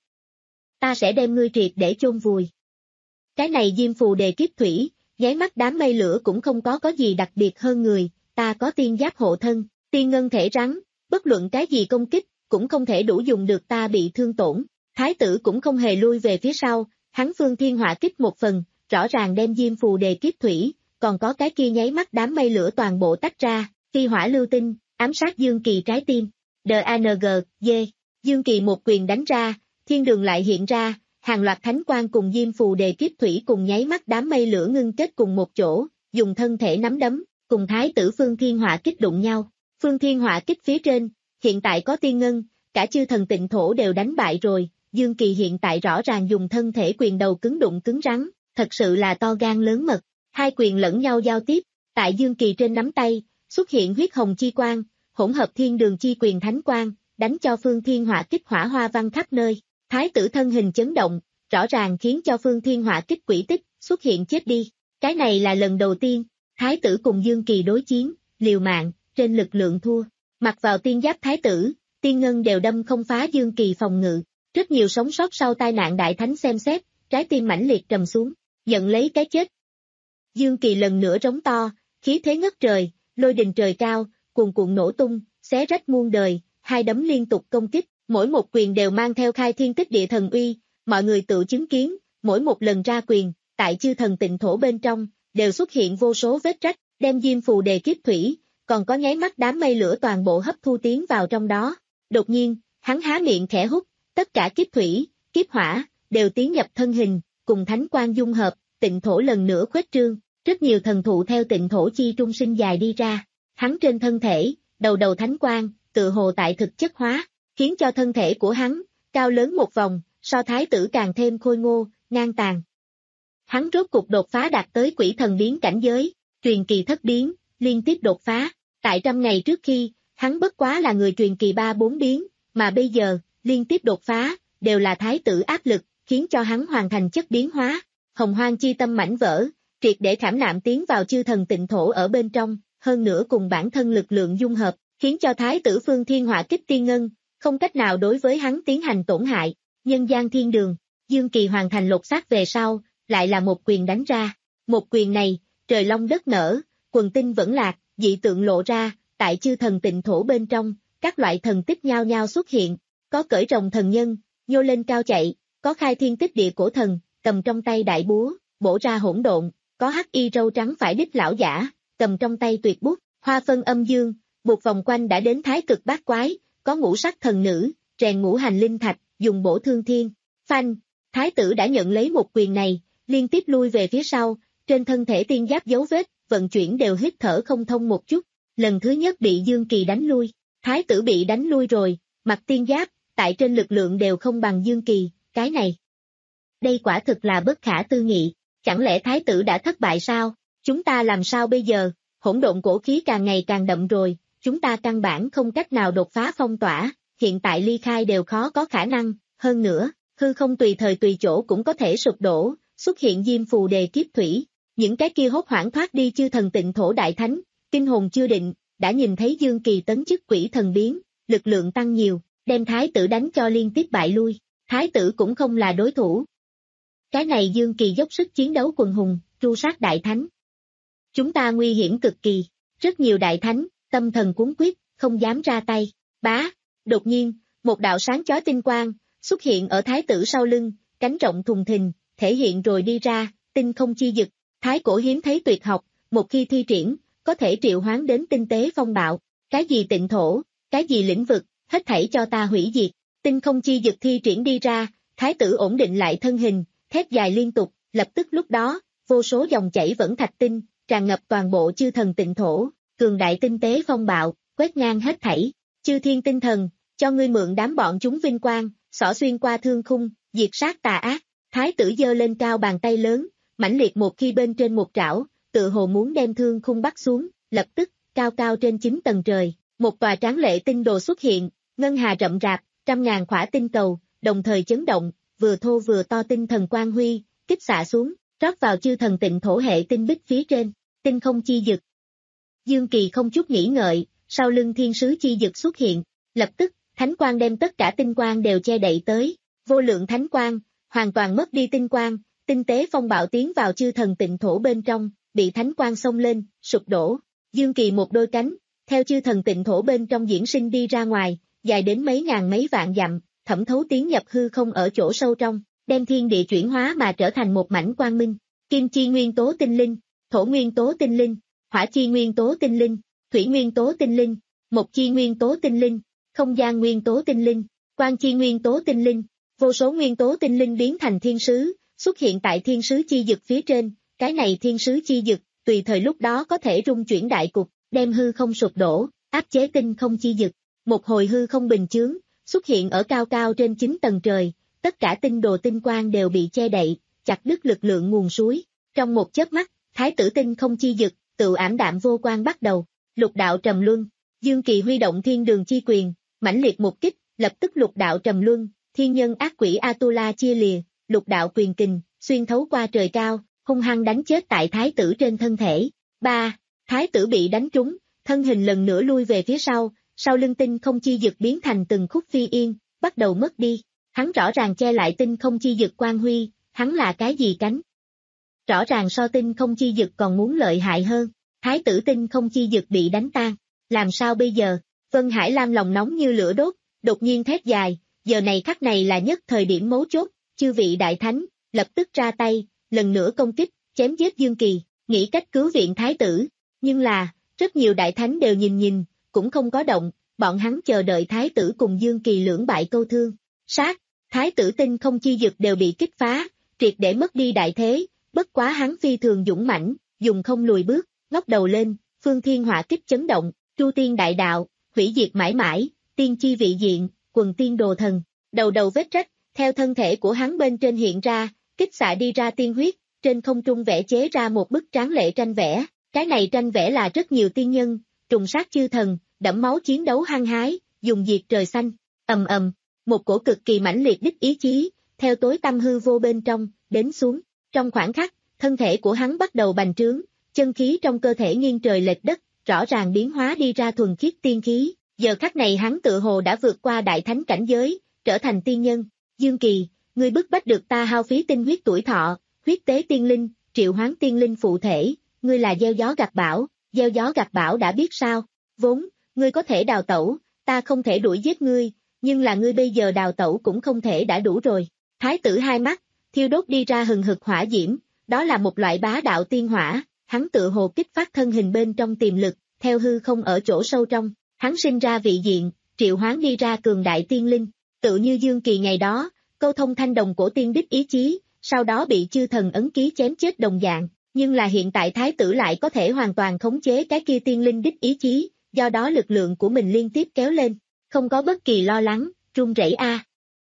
Ta sẽ đem ngươi triệt để chôn vùi. Cái này diêm phù đề kiếp thủy, nháy mắt đám mây lửa cũng không có có gì đặc biệt hơn người, ta có tiên giáp hộ thân, tiên ngân thể rắn, bất luận cái gì công kích, cũng không thể đủ dùng được ta bị thương tổn. Thái tử cũng không hề lui về phía sau, hắn phương thiên hỏa kích một phần, rõ ràng đem diêm phù đề kiếp thủy, còn có cái kia nháy mắt đám mây lửa toàn bộ tách ra, phi hỏa lưu tinh, ám sát Dương Kỳ trái tim. đê a en giê, D, Dương Kỳ một quyền đánh ra, thiên đường lại hiện ra, hàng loạt thánh quang cùng diêm phù đề kiếp thủy cùng nháy mắt đám mây lửa ngưng kết cùng một chỗ, dùng thân thể nắm đấm, cùng thái tử phương thiên hỏa kích đụng nhau. Phương thiên hỏa kích phía trên, hiện tại có tiên ngân, cả chư thần tịnh thổ đều đánh bại rồi, Dương Kỳ hiện tại rõ ràng dùng thân thể quyền đầu cứng đụng cứng rắn, thật sự là to gan lớn mật, hai quyền lẫn nhau giao tiếp, tại Dương Kỳ trên nắm tay, xuất hiện huyết hồng chi quang, hỗn hợp thiên đường chi quyền thánh quang, đánh cho phương thiên hỏa kích hỏa hoa văng khắp nơi, thái tử thân hình chấn động, rõ ràng khiến cho Phương Thiên Hỏa Kích quỷ tích xuất hiện chết đi. Cái này là lần đầu tiên, thái tử cùng Dương Kỳ đối chiến, liều mạng, trên lực lượng thua. Mặc vào tiên giáp thái tử, tiên ngân đều đâm không phá Dương Kỳ phòng ngự. Rất nhiều sống sót sau tai nạn đại thánh xem xét, trái tim mãnh liệt trầm xuống, nhận lấy cái chết. Dương Kỳ lần nữa rống to, khí thế ngất trời, lôi đình trời cao, cuồn cuộn nổ tung, xé rách muôn đời, hai đấm liên tục công kích, mỗi một quyền đều mang theo khai thiên tích địa thần uy, mọi người tự chứng kiến, mỗi một lần ra quyền, tại chư thần tịnh thổ bên trong, đều xuất hiện vô số vết rách, đem diêm phù đề kiếp thủy, còn có nháy mắt đám mây lửa toàn bộ hấp thu tiến vào trong đó. Đột nhiên, hắn há miệng khẽ hút, tất cả kiếp thủy, kiếp hỏa, đều tiến nhập thân hình, cùng thánh quang dung hợp, tịnh thổ lần nữa khuếch trương, rất nhiều thần thụ theo tịnh thổ chi trung sinh dài đi ra. Hắn trên thân thể, đầu đầu thánh quang, tự hồ tại thực chất hóa, khiến cho thân thể của hắn, cao lớn một vòng, so thái tử càng thêm khôi ngô, ngang tàn. Hắn rốt cục đột phá đạt tới quỷ thần biến cảnh giới, truyền kỳ thất biến, liên tiếp đột phá. Tại trăm ngày trước khi, hắn bất quá là người truyền kỳ ba bốn biến, mà bây giờ, liên tiếp đột phá, đều là thái tử áp lực, khiến cho hắn hoàn thành chất biến hóa. Hồng hoang chi tâm mảnh vỡ, triệt để khảm nạm tiến vào chư thần tịnh thổ ở bên trong, hơn nữa cùng bản thân lực lượng dung hợp, khiến cho thái tử Phương Thiên Hỏa Kích tiên ngân, không cách nào đối với hắn tiến hành tổn hại. Nhân gian thiên đường, Dương Kỳ hoàn thành lột xác về sau, lại là một quyền đánh ra. Một quyền này, trời long đất nở, quần tinh vẫn lạc, dị tượng lộ ra, tại chư thần tịnh thổ bên trong, các loại thần tích nhao nhao xuất hiện, có cởi rồng thần nhân, nhô lên cao chạy, có khai thiên tích địa cổ thần, cầm trong tay đại búa, bổ ra hỗn độn, có hắc y râu trắng phải đích lão giả, cầm trong tay tuyệt bút, hoa phân âm dương, buộc vòng quanh đã đến thái cực bát quái, có ngũ sắc thần nữ, rèn ngũ hành linh thạch, dùng bổ thương thiên. Phanh, thái tử đã nhận lấy một quyền này, liên tiếp lui về phía sau, trên thân thể tiên giáp dấu vết, vận chuyển đều hít thở không thông một chút. Lần thứ nhất bị Dương Kỳ đánh lui, thái tử bị đánh lui rồi, mặc tiên giáp, tại trên lực lượng đều không bằng Dương Kỳ, cái này. Đây quả thực là bất khả tư nghị, chẳng lẽ thái tử đã thất bại sao? Chúng ta làm sao bây giờ? Hỗn độn cổ khí càng ngày càng đậm rồi, chúng ta căn bản không cách nào đột phá phong tỏa, hiện tại ly khai đều khó có khả năng, hơn nữa, hư không tùy thời tùy chỗ cũng có thể sụp đổ, xuất hiện diêm phù đề kiếp thủy, những cái kia hốt hoảng thoát đi chư thần tịnh thổ đại thánh, kinh hồn chưa định, đã nhìn thấy Dương Kỳ tấn chức quỷ thần biến, lực lượng tăng nhiều, đem thái tử đánh cho liên tiếp bại lui, thái tử cũng không là đối thủ. Cái này Dương Kỳ dốc sức chiến đấu quần hùng, tru sát đại thánh. Chúng ta nguy hiểm cực kỳ, rất nhiều đại thánh, tâm thần cuốn quyết, không dám ra tay, bá, đột nhiên, một đạo sáng chói tinh quang, xuất hiện ở thái tử sau lưng, cánh rộng thùng thình, thể hiện rồi đi ra, tinh không chi dực, thái cổ hiếm thấy tuyệt học, một khi thi triển, có thể triệu hoán đến tinh tế phong bạo, cái gì tịnh thổ, cái gì lĩnh vực, hết thảy cho ta hủy diệt, tinh không chi dực thi triển đi ra, thái tử ổn định lại thân hình, thét dài liên tục, lập tức lúc đó, vô số dòng chảy vẫn thạch tinh, tràn ngập toàn bộ chư thần tịnh thổ, cường đại tinh tế phong bạo, quét ngang hết thảy, chư thiên tinh thần, cho ngươi mượn đám bọn chúng vinh quang, xỏ xuyên qua thương khung, diệt sát tà ác, thái tử giơ lên cao bàn tay lớn, mãnh liệt một khi bên trên một trảo, tự hồ muốn đem thương khung bắt xuống, lập tức, cao cao trên chín tầng trời, một tòa tráng lệ tinh đồ xuất hiện, ngân hà rậm rạp, trăm ngàn khỏa tinh cầu, đồng thời chấn động, vừa thô vừa to tinh thần quang huy, kích xạ xuống, rót vào chư thần tịnh thổ hệ tinh bích phía trên, tinh không chi dực. Dương Kỳ không chút nghĩ ngợi, sau lưng thiên sứ chi dực xuất hiện, lập tức, thánh quang đem tất cả tinh quang đều che đậy tới, vô lượng thánh quang, hoàn toàn mất đi tinh quang, tinh tế phong bạo tiến vào chư thần tịnh thổ bên trong, bị thánh quang xông lên, sụp đổ. Dương Kỳ một đôi cánh, theo chư thần tịnh thổ bên trong diễn sinh đi ra ngoài, dài đến mấy ngàn mấy vạn dặm, thẩm thấu tiến nhập hư không ở chỗ sâu trong, đem thiên địa chuyển hóa mà trở thành một mảnh quang minh. Kim chi nguyên tố tinh linh, thổ nguyên tố tinh linh, hỏa chi nguyên tố tinh linh, thủy nguyên tố tinh linh, mộc chi nguyên tố tinh linh, không gian nguyên tố tinh linh, quang chi nguyên tố tinh linh, vô số nguyên tố tinh linh biến thành thiên sứ, xuất hiện tại thiên sứ chi dực phía trên, cái này thiên sứ chi dực, tùy thời lúc đó có thể rung chuyển đại cục, đem hư không sụp đổ, áp chế tinh không chi dực. Một hồi hư không bình chướng, xuất hiện ở cao cao trên chín tầng trời, tất cả tinh đồ tinh quang đều bị che đậy, chặt đứt lực lượng nguồn suối. Trong một chớp mắt, thái tử tinh không chi dực, tự ảm đạm vô quang bắt đầu, lục đạo trầm luân, Dương Kỳ huy động thiên đường chi quyền, mãnh liệt một kích, lập tức lục đạo trầm luân, thiên nhân ác quỷ Atula chia lìa, lục đạo quyền kình, xuyên thấu qua trời cao, hung hăng đánh chết tại thái tử trên thân thể. ba. Thái tử bị đánh trúng, thân hình lần nữa lui về phía sau, sau lưng tinh không chi dực biến thành từng khúc phi yên, bắt đầu mất đi. Hắn rõ ràng che lại tinh không chi dực quang huy, hắn là cái gì cánh? Rõ ràng so tinh không chi dực còn muốn lợi hại hơn. Thái tử tinh không chi dực bị đánh tan. Làm sao bây giờ? Vân Hải Lam lòng nóng như lửa đốt, đột nhiên thét dài, giờ này khắc này là nhất thời điểm mấu chốt, chư vị đại thánh, lập tức ra tay, lần nữa công kích, chém giết Dương Kỳ, nghĩ cách cứu viện thái tử. Nhưng là, rất nhiều đại thánh đều nhìn nhìn, cũng không có động, bọn hắn chờ đợi thái tử cùng Dương Kỳ lưỡng bại câu thương. Sát, thái tử tinh không chi dực đều bị kích phá, triệt để mất đi đại thế, bất quá hắn phi thường dũng mãnh, dùng không lùi bước, ngóc đầu lên, phương thiên hỏa kích chấn động, tru tiên đại đạo, hủy diệt mãi mãi, tiên chi vị diện, quần tiên đồ thần, đầu đầu vết rách, theo thân thể của hắn bên trên hiện ra, kích xạ đi ra tiên huyết, trên không trung vẽ chế ra một bức tráng lệ tranh vẽ, cái này tranh vẽ là rất nhiều tiên nhân, trùng sát chư thần, đẫm máu chiến đấu hăng hái, dùng diệt trời xanh, ầm ầm, một cổ cực kỳ mãnh liệt đích ý chí, theo tối tâm hư vô bên trong, đến xuống, trong khoảng khắc, thân thể của hắn bắt đầu bành trướng, chân khí trong cơ thể nghiêng trời lệch đất, rõ ràng biến hóa đi ra thuần khiết tiên khí, giờ khắc này hắn tự hồ đã vượt qua đại thánh cảnh giới, trở thành tiên nhân. Dương Kỳ, ngươi bức bách được ta hao phí tinh huyết tuổi thọ, huyết tế tiên linh, triệu hoán tiên linh phụ thể, ngươi là gieo gió gặt bão, gieo gió gặt bão đã biết sao, vốn, ngươi có thể đào tẩu, ta không thể đuổi giết ngươi, nhưng là ngươi bây giờ đào tẩu cũng không thể đã đủ rồi. Thái tử hai mắt, thiêu đốt đi ra hừng hực hỏa diễm, đó là một loại bá đạo tiên hỏa, hắn tự hồ kích phát thân hình bên trong tiềm lực, theo hư không ở chỗ sâu trong, hắn sinh ra vị diện, triệu hoán đi ra cường đại tiên linh, tự như Dương Kỳ ngày đó, câu thông thanh đồng của tiên đích ý chí, sau đó bị chư thần ấn ký chém chết đồng dạng, nhưng là hiện tại thái tử lại có thể hoàn toàn khống chế cái kia tiên linh đích ý chí, do đó lực lượng của mình liên tiếp kéo lên, không có bất kỳ lo lắng, run rẩy a.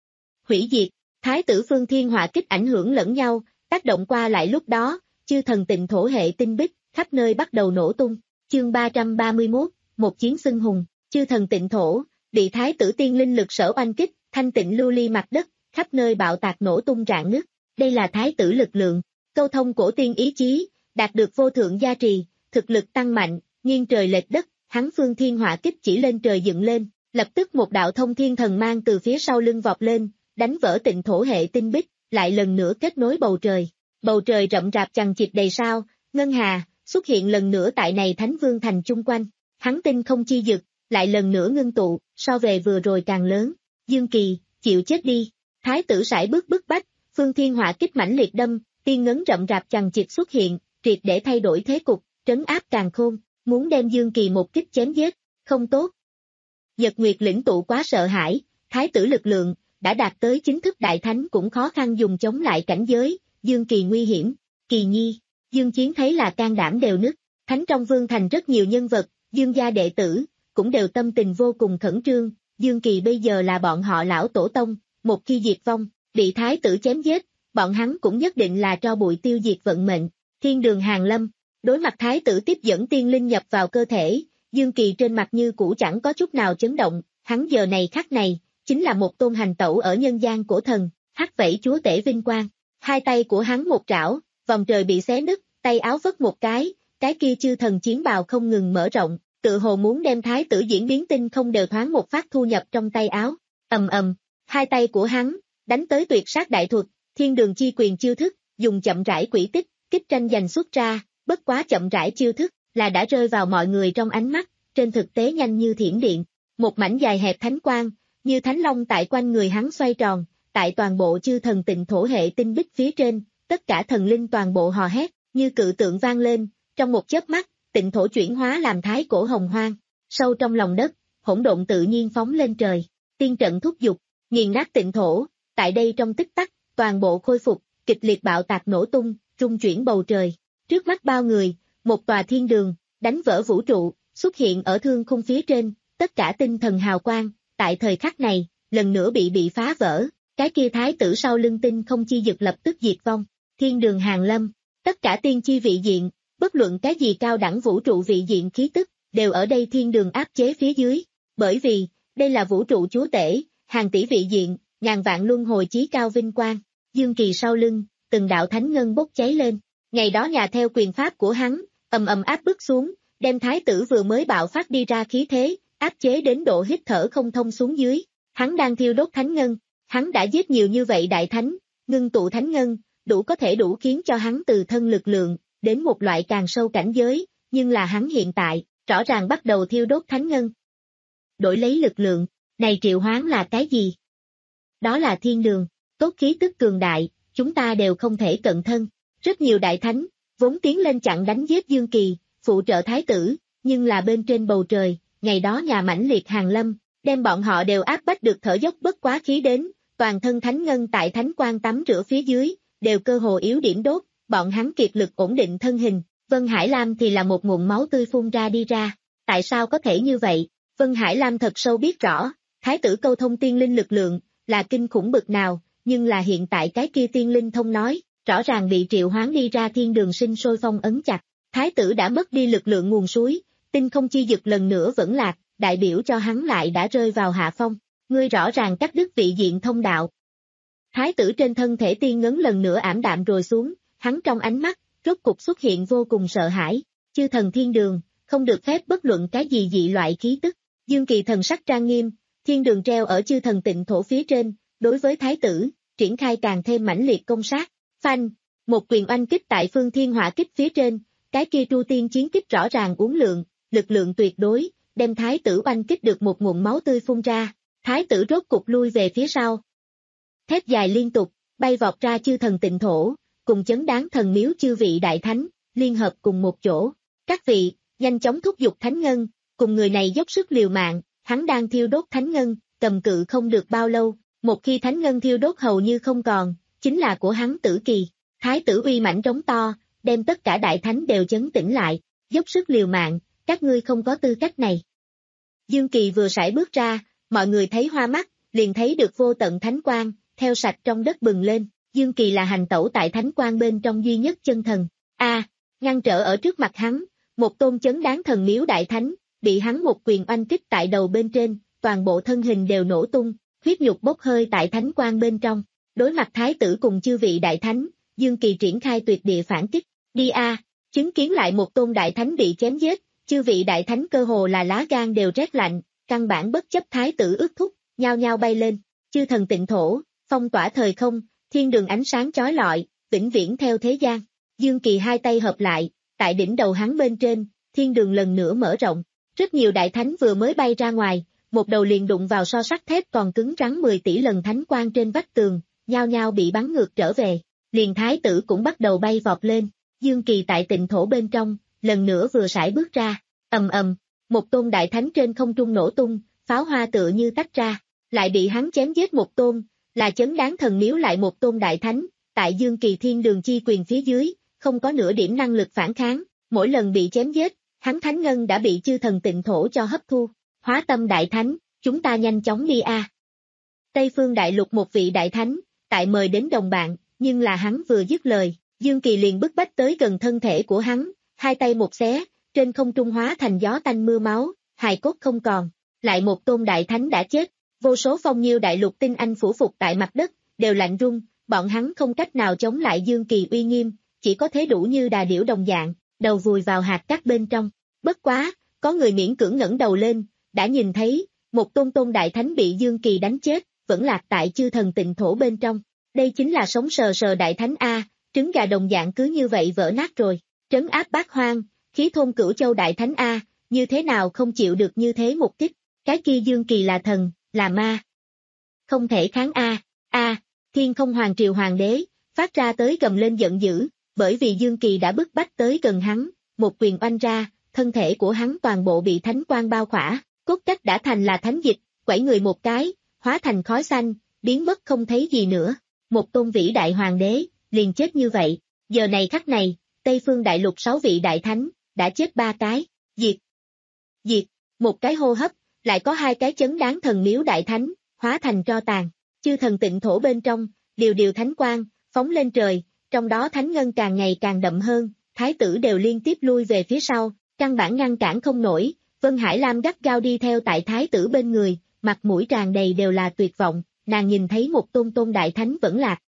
Hủy diệt, thái tử phương thiên hỏa kích ảnh hưởng lẫn nhau, tác động qua lại lúc đó, chư thần tịnh thổ hệ tinh bích, khắp nơi bắt đầu nổ tung. Chương ba trăm ba mươi mốt, một chiến xưng hùng, chư thần tịnh thổ, bị thái tử tiên linh lực sở oanh kích, thanh tịnh lưu ly mặt đất, khắp nơi bạo tạc nổ tung rạn nứt. Đây là thái tử lực lượng, câu thông cổ tiên ý chí, đạt được vô thượng gia trì, thực lực tăng mạnh, nghiêng trời lệch đất, hắn phương thiên hỏa kích chỉ lên trời dựng lên, lập tức một đạo thông thiên thần mang từ phía sau lưng vọt lên, đánh vỡ tịnh thổ hệ tinh bích, lại lần nữa kết nối bầu trời. Bầu trời rậm rạp chằng chịt đầy sao, ngân hà, xuất hiện lần nữa tại này Thánh Vương thành chung quanh, hắn tinh không chi dực, lại lần nữa ngưng tụ, so về vừa rồi càng lớn. Dương Kỳ, chịu chết đi. Thái tử sải bước bức bách, phương thiên hỏa kích mãnh liệt đâm, tiên ngấn rậm rạp chằng chịt xuất hiện, triệt để thay đổi thế cục, trấn áp càn khôn, muốn đem Dương Kỳ một kích chém giết, không tốt. Nhật Nguyệt lĩnh tụ quá sợ hãi, thái tử lực lượng, đã đạt tới chính thức đại thánh cũng khó khăn dùng chống lại cảnh giới, Dương Kỳ nguy hiểm. Kỳ Nhi, Dương Chiến thấy là can đảm đều nứt, thánh trong vương thành rất nhiều nhân vật, Dương gia đệ tử, cũng đều tâm tình vô cùng khẩn trương, Dương Kỳ bây giờ là bọn họ lão tổ tông, một khi diệt vong, bị thái tử chém giết, bọn hắn cũng nhất định là tro bụi tiêu diệt vận mệnh. Thiên đường Hàn Lâm, đối mặt thái tử tiếp dẫn tiên linh nhập vào cơ thể, Dương Kỳ trên mặt như cũ chẳng có chút nào chấn động, hắn giờ này khắc này, chính là một tôn hành tẩu ở nhân gian cổ thần, hắc vẫy chúa tể vinh quang. Hai tay của hắn một trảo, vòng trời bị xé nứt, tay áo vất một cái, cái kia chư thần chiến bào không ngừng mở rộng, tự hồ muốn đem thái tử diễn biến tinh không đều thoáng một phát thu nhập trong tay áo. Ầm ầm, hai tay của hắn, đánh tới tuyệt sát đại thuật, thiên đường chi quyền chiêu thức, dùng chậm rãi quỷ tích, kích tranh giành xuất ra, bất quá chậm rãi chiêu thức, là đã rơi vào mọi người trong ánh mắt, trên thực tế nhanh như thiểm điện. Một mảnh dài hẹp thánh quang, như thánh long tại quanh người hắn xoay tròn, tại toàn bộ chư thần tịnh thổ hệ tinh bích phía trên, tất cả thần linh toàn bộ hò hét, như cự tượng vang lên, trong một chớp mắt, tịnh thổ chuyển hóa làm thái cổ hồng hoang, sâu trong lòng đất, hỗn độn tự nhiên phóng lên trời, tiên trận thúc giục, nghiền nát tịnh thổ, tại đây trong tích tắc, toàn bộ khôi phục, kịch liệt bạo tạc nổ tung, rung chuyển bầu trời, trước mắt bao người, một tòa thiên đường, đánh vỡ vũ trụ, xuất hiện ở thương khung phía trên, tất cả tinh thần hào quang, tại thời khắc này, lần nữa bị bị phá vỡ. Cái kia thái tử sau lưng tinh không chi dực lập tức diệt vong, thiên đường Hàn Lâm, tất cả tiên chi vị diện, bất luận cái gì cao đẳng vũ trụ vị diện khí tức, đều ở đây thiên đường áp chế phía dưới, bởi vì, đây là vũ trụ chúa tể, hàng tỷ vị diện, ngàn vạn luân hồi chí cao vinh quang, Dương Kỳ sau lưng, từng đạo thánh ngân bốc cháy lên. Ngày đó nhà theo quyền pháp của hắn, ầm ầm áp bức xuống, đem thái tử vừa mới bạo phát đi ra khí thế, áp chế đến độ hít thở không thông xuống dưới. Hắn đang thiêu đốt thánh ngân, hắn đã giết nhiều như vậy đại thánh, ngưng tụ thánh ngân, đủ có thể đủ khiến cho hắn từ thân lực lượng, đến một loại càng sâu cảnh giới, nhưng là hắn hiện tại, rõ ràng bắt đầu thiêu đốt thánh ngân. Đổi lấy lực lượng, này triệu hoán là cái gì? Đó là thiên đường, tốt khí tức cường đại, chúng ta đều không thể cận thân. Rất nhiều đại thánh, vốn tiến lên chặn đánh giết Dương Kỳ, phụ trợ thái tử, nhưng là bên trên bầu trời, ngày đó nhà mãnh liệt hàng lâm, đem bọn họ đều áp bách được thở dốc bất quá khí đến, toàn thân thánh ngân tại thánh quang tắm rửa phía dưới, đều cơ hồ yếu điểm đốt, bọn hắn kiệt lực ổn định thân hình, Vân Hải Lam thì là một nguồn máu tươi phun ra đi ra, tại sao có thể như vậy? Vân Hải Lam thật sâu biết rõ, thái tử câu thông tiên linh lực lượng, là kinh khủng bực nào, nhưng là hiện tại cái kia tiên linh thông nói, rõ ràng bị triệu hoán đi ra thiên đường sinh sôi phong ấn chặt, thái tử đã mất đi lực lượng nguồn suối, tinh không chi dực lần nữa vẫn lạc, đại biểu cho hắn lại đã rơi vào hạ phong, ngươi rõ ràng cắt đứt vị diện thông đạo. Thái tử trên thân thể tiên ngấn lần nữa ảm đạm rồi xuống, hắn trong ánh mắt, rốt cục xuất hiện vô cùng sợ hãi, chư thần thiên đường, không được phép bất luận cái gì dị loại khí tức. Dương Kỳ thần sắc trang nghiêm, thiên đường treo ở chư thần tịnh thổ phía trên, đối với thái tử, triển khai càng thêm mãnh liệt công sát. Phanh, một quyền oanh kích tại phương thiên hỏa kích phía trên, cái kia tru tiên chiến kích rõ ràng uốn lượn, lực lượng tuyệt đối, đem thái tử oanh kích được một ngụm máu tươi phun ra, thái tử rốt cục lui về phía sau. Thét dài liên tục, bay vọt ra chư thần tịnh thổ, cùng chấn đáng thần miếu chư vị đại thánh, liên hợp cùng một chỗ. Các vị, nhanh chóng thúc giục thánh ngân, cùng người này dốc sức liều mạng, hắn đang thiêu đốt thánh ngân, cầm cự không được bao lâu, một khi thánh ngân thiêu đốt hầu như không còn, chính là của hắn tử kỳ. Thái tử uy mãnh trống to, đem tất cả đại thánh đều chấn tĩnh lại, dốc sức liều mạng, các ngươi không có tư cách này. Dương Kỳ vừa sải bước ra, mọi người thấy hoa mắt, liền thấy được vô tận thánh quang, theo sạch trong đất bừng lên, Dương Kỳ là hành tẩu tại thánh quang bên trong duy nhất chân thần. A, à, ngăn trở ở trước mặt hắn, một tôn chấn đáng thần miếu đại thánh, bị hắn một quyền oanh kích tại đầu bên trên, toàn bộ thân hình đều nổ tung, huyết nhục bốc hơi tại thánh quang bên trong. Đối mặt thái tử cùng chư vị đại thánh, Dương Kỳ triển khai tuyệt địa phản kích, đi a, à, chứng kiến lại một tôn đại thánh bị chém giết, chư vị đại thánh cơ hồ là lá gan đều rét lạnh, căn bản bất chấp thái tử ước thúc, nhao nhao bay lên, chư thần tịnh thổ, phong tỏa thời không, thiên đường ánh sáng chói lọi, vĩnh viễn theo thế gian. Dương Kỳ hai tay hợp lại, tại đỉnh đầu hắn bên trên, thiên đường lần nữa mở rộng, rất nhiều đại thánh vừa mới bay ra ngoài, một đầu liền đụng vào so sắt thép còn cứng rắn mười tỷ lần thánh quang trên vách tường, nhao nhao bị bắn ngược trở về, liền thái tử cũng bắt đầu bay vọt lên, Dương Kỳ tại tịnh thổ bên trong, lần nữa vừa sải bước ra, ầm ầm, một tôn đại thánh trên không trung nổ tung, pháo hoa tựa như tách ra, lại bị hắn chém giết một tôn, là chấn đáng thần miếu lại một tôn đại thánh, tại Dương Kỳ thiên đường chi quyền phía dưới, không có nửa điểm năng lực phản kháng, mỗi lần bị chém giết, hắn thánh ngân đã bị chư thần tịnh thổ cho hấp thu, hóa tâm đại thánh, chúng ta nhanh chóng đi a. À. Tây phương đại lục một vị đại thánh, tại mời đến đồng bạn, nhưng là hắn vừa dứt lời, Dương Kỳ liền bức bách tới gần thân thể của hắn, hai tay một xé, trên không trung hóa thành gió tanh mưa máu, hài cốt không còn, lại một tôn đại thánh đã chết, vô số phong nhiêu đại lục tinh anh phủ phục tại mặt đất, đều lạnh run, bọn hắn không cách nào chống lại Dương Kỳ uy nghiêm, chỉ có thế đủ như đà điểu đồng dạng, đầu vùi vào hạt cát bên trong. Bất quá, có người miễn cưỡng ngẩng đầu lên, đã nhìn thấy, một tôn tôn đại thánh bị Dương Kỳ đánh chết, vẫn lạc tại chư thần tịnh thổ bên trong. Đây chính là sống sờ sờ đại thánh A, trứng gà đồng dạng cứ như vậy vỡ nát rồi, trấn áp bát hoang, khí thôn cửu châu đại thánh A, như thế nào không chịu được như thế một kích, cái kia Dương Kỳ là thần, là ma. Không thể kháng A, A, thiên không hoàng triều hoàng đế, phát ra tới gầm lên giận dữ, bởi vì Dương Kỳ đã bức bách tới gần hắn, một quyền oanh ra, thân thể của hắn toàn bộ bị thánh quang bao khỏa, cốt cách đã thành là thánh dịch, quẩy người một cái, hóa thành khói xanh, biến mất không thấy gì nữa. Một tôn vĩ đại hoàng đế, liền chết như vậy, giờ này khắc này, Tây phương đại lục sáu vị đại thánh, đã chết ba cái, diệt, diệt, một cái hô hấp, lại có hai cái chấn đáng thần miếu đại thánh, hóa thành tro tàn, chư thần tịnh thổ bên trong, điều điều thánh quang, phóng lên trời, trong đó thánh ngân càng ngày càng đậm hơn, thái tử đều liên tiếp lui về phía sau, căn bản ngăn cản không nổi, Vân Hải Lam gắt gao đi theo tại thái tử bên người, mặt mũi tràn đầy đều là tuyệt vọng, nàng nhìn thấy một tôn tôn đại thánh vẫn lạc,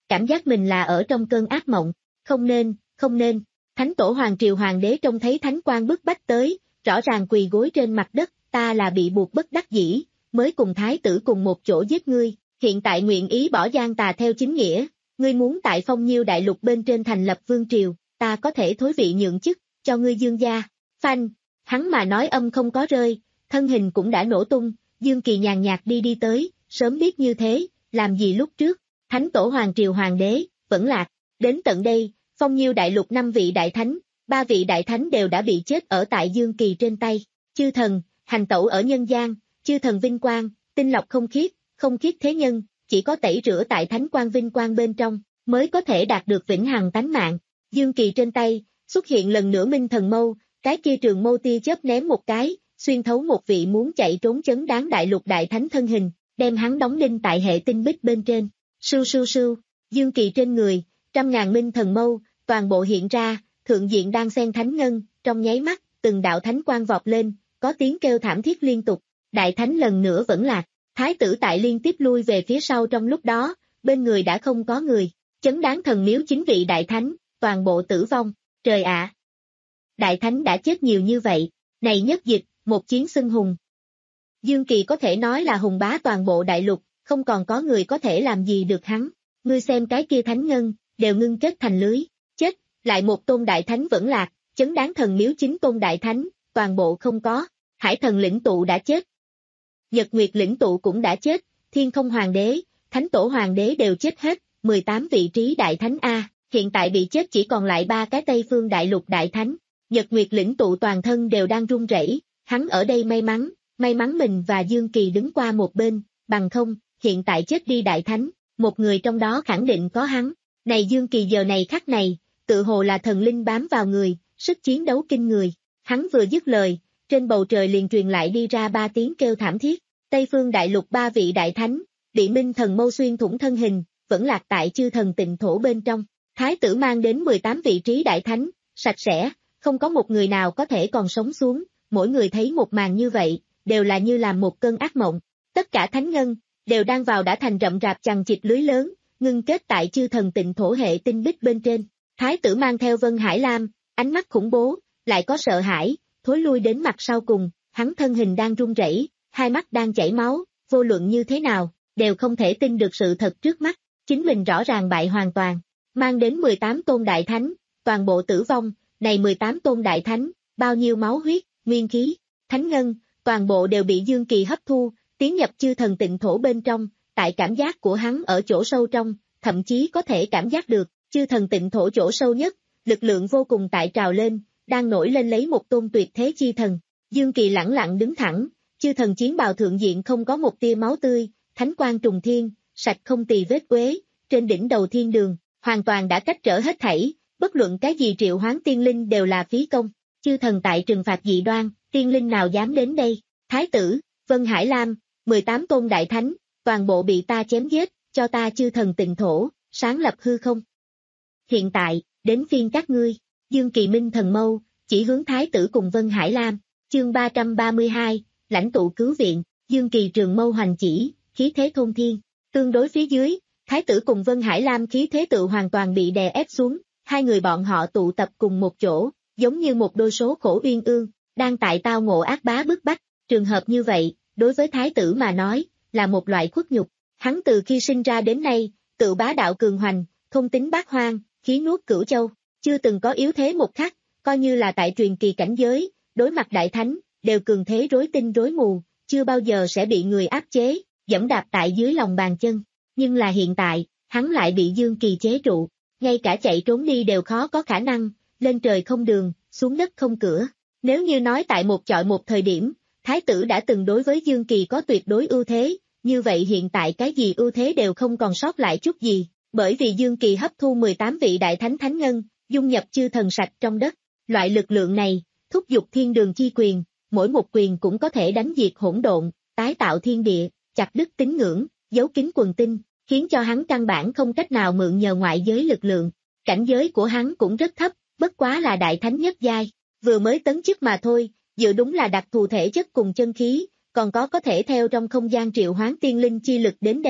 cảm giác mình là ở trong cơn ác mộng. Không nên, không nên. Thánh tổ Hoàng Triều Hoàng đế trông thấy thánh quang bức bách tới, rõ ràng quỳ gối trên mặt đất, ta là bị buộc bất đắc dĩ, mới cùng thái tử cùng một chỗ giết ngươi, hiện tại nguyện ý bỏ gian tà theo chính nghĩa, ngươi muốn tại Phong Nhiêu đại lục bên trên thành lập vương triều, ta có thể thối vị nhượng chức, cho ngươi Dương gia. Phanh, hắn mà nói âm không có rơi, thân hình cũng đã nổ tung, Dương Kỳ nhàn nhạt đi đi tới, sớm biết như thế, làm gì lúc trước, thánh tổ Hoàng Triều Hoàng đế, vẫn lạc, đến tận đây, Phong Nhiêu đại lục năm vị đại thánh, ba vị đại thánh đều đã bị chết ở tại Dương Kỳ trên tay, chư thần, hành tẩu ở nhân gian, chư thần vinh quang, tinh lọc không khiết, không khiết thế nhân, chỉ có tẩy rửa tại thánh quang vinh quang bên trong, mới có thể đạt được vĩnh hằng tánh mạng. Dương Kỳ trên tay, xuất hiện lần nữa minh thần mâu, cái kia trường mâu tia chớp ném một cái, xuyên thấu một vị muốn chạy trốn chấn đáng đại lục đại thánh thân hình, đem hắn đóng đinh tại hệ tinh bích bên trên. Sưu sưu sưu, Dương Kỳ trên người, trăm ngàn minh thần mâu, toàn bộ hiện ra, thượng diện đang xen thánh ngân, trong nháy mắt, từng đạo thánh quang vọt lên, có tiếng kêu thảm thiết liên tục, đại thánh lần nữa vẫn lạc, thái tử tại liên tiếp lui về phía sau trong lúc đó, bên người đã không có người, chấn đáng thần miếu chính vị đại thánh, toàn bộ tử vong, trời ạ! Đại thánh đã chết nhiều như vậy, này nhất dịch, một chiến xưng hùng. Dương Kỳ có thể nói là hùng bá toàn bộ đại lục, không còn có người có thể làm gì được hắn, ngươi xem cái kia thánh ngân, đều ngưng kết thành lưới, chết, lại một tôn đại thánh vẫn lạc, chấn đáng thần miếu chính tôn đại thánh, toàn bộ không có, hải thần lĩnh tụ đã chết. Nhật Nguyệt lĩnh tụ cũng đã chết, thiên không hoàng đế, thánh tổ hoàng đế đều chết hết, mười tám vị trí đại thánh A, hiện tại bị chết chỉ còn lại ba cái Tây Phương đại lục đại thánh. Nhật Nguyệt lĩnh tụ toàn thân đều đang run rẩy, hắn ở đây may mắn, may mắn mình và Dương Kỳ đứng qua một bên, bằng không, hiện tại chết đi đại thánh, một người trong đó khẳng định có hắn. Này Dương Kỳ giờ này khắc này, tự hồ là thần linh bám vào người, sức chiến đấu kinh người. Hắn vừa dứt lời, trên bầu trời liền truyền lại đi ra ba tiếng kêu thảm thiết. Tây Phương đại lục ba vị đại thánh, bị minh thần mâu xuyên thủng thân hình, vẫn lạc tại chư thần tịnh thổ bên trong. Thái tử mang đến mười tám vị trí đại thánh, sạch sẽ, không có một người nào có thể còn sống xuống. Mỗi người thấy một màn như vậy, đều là như làm một cơn ác mộng. Tất cả thánh ngân, đều đang vào đã thành rậm rạp chằng chịt lưới lớn, ngưng kết tại chư thần tịnh thổ hệ tinh bích bên trên. Thái tử mang theo Vân Hải Lam, ánh mắt khủng bố, lại có sợ hãi, thối lui đến mặt sau cùng, hắn thân hình đang run rẩy, hai mắt đang chảy máu, vô luận như thế nào, đều không thể tin được sự thật trước mắt, chính mình rõ ràng bại hoàn toàn, mang đến mười tám tôn đại thánh, toàn bộ tử vong, này mười tám tôn đại thánh, bao nhiêu máu huyết, nguyên khí, thánh ngân, toàn bộ đều bị Dương Kỳ hấp thu, tiến nhập chư thần tịnh thổ bên trong, tại cảm giác của hắn ở chỗ sâu trong, thậm chí có thể cảm giác được, chư thần tịnh thổ chỗ sâu nhất, lực lượng vô cùng tại trào lên, đang nổi lên lấy một tôn tuyệt thế chi thần. Dương Kỳ lẳng lặng đứng thẳng, chư thần chiến bào thượng diện không có một tia máu tươi, thánh quang trùng thiên, sạch không tì vết uế, trên đỉnh đầu thiên đường, hoàn toàn đã cách trở hết thảy, bất luận cái gì triệu hoán tiên linh đều là phí công. Chư thần tại trừng phạt dị đoan, tiên linh nào dám đến đây? Thái tử, Vân Hải Lam, mười tám tôn đại thánh, toàn bộ bị ta chém giết, cho ta chư thần tịnh thổ, sáng lập hư không. Hiện tại, đến phiên các ngươi, Dương Kỳ minh thần mâu, chỉ hướng Thái tử cùng Vân Hải Lam, chương ba trăm ba mươi hai, lãnh tụ cứu viện, Dương Kỳ trường mâu hoành chỉ, khí thế thôn thiên, tương đối phía dưới, Thái tử cùng Vân Hải Lam khí thế tự hoàn toàn bị đè ép xuống, hai người bọn họ tụ tập cùng một chỗ, giống như một đôi số khổ uyên ương, đang tại tao ngộ ác bá bức bách, trường hợp như vậy, đối với Thái tử mà nói, là một loại khuất nhục, hắn từ khi sinh ra đến nay, tự bá đạo cường hoành, thông tính bát hoang, khí nuốt cửu châu, chưa từng có yếu thế một khắc, coi như là tại truyền kỳ cảnh giới, đối mặt đại thánh, đều cường thế rối tinh rối mù, chưa bao giờ sẽ bị người áp chế, dẫm đạp tại dưới lòng bàn chân, nhưng là hiện tại, hắn lại bị Dương Kỳ chế trụ, ngay cả chạy trốn đi đều khó có khả năng, lên trời không đường, xuống đất không cửa. Nếu như nói tại một chọi một thời điểm, Thái tử đã từng đối với Dương Kỳ có tuyệt đối ưu thế, như vậy hiện tại cái gì ưu thế đều không còn sót lại chút gì, bởi vì Dương Kỳ hấp thu mười tám vị đại thánh thánh ngân, dung nhập chư thần sạch trong đất, loại lực lượng này, thúc giục thiên đường chi quyền, mỗi một quyền cũng có thể đánh diệt hỗn độn, tái tạo thiên địa, chặt đứt tín ngưỡng, giấu kín quần tinh, khiến cho hắn căn bản không cách nào mượn nhờ ngoại giới lực lượng. Cảnh giới của hắn cũng rất thấp, bất quá là đại thánh nhất giai, vừa mới tấn chức mà thôi, dự đúng là đặc thù thể chất cùng chân khí, còn có có thể theo trong không gian triệu hoán tiên linh chi lực đến đây,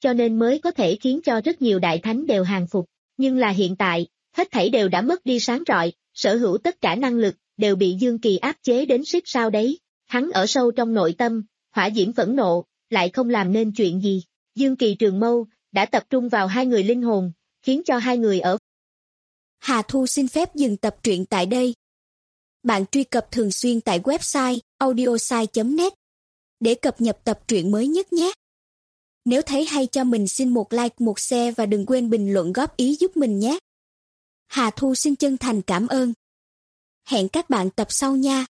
cho nên mới có thể khiến cho rất nhiều đại thánh đều hàng phục. Nhưng là hiện tại, hết thảy đều đã mất đi sáng rọi, sở hữu tất cả năng lực, đều bị Dương Kỳ áp chế đến xích sao đấy. Hắn ở sâu trong nội tâm, hỏa diễm phẫn nộ, lại không làm nên chuyện gì. Dương Kỳ trường mâu, đã tập trung vào hai người linh hồn, khiến cho hai người ở. Hà Thu xin phép dừng tập truyện tại đây. Bạn truy cập thường xuyên tại website audiosai chấm net để cập nhật tập truyện mới nhất nhé. Nếu thấy hay cho mình xin một like, một share và đừng quên bình luận góp ý giúp mình nhé. Hà Thu xin chân thành cảm ơn. Hẹn các bạn tập sau nha.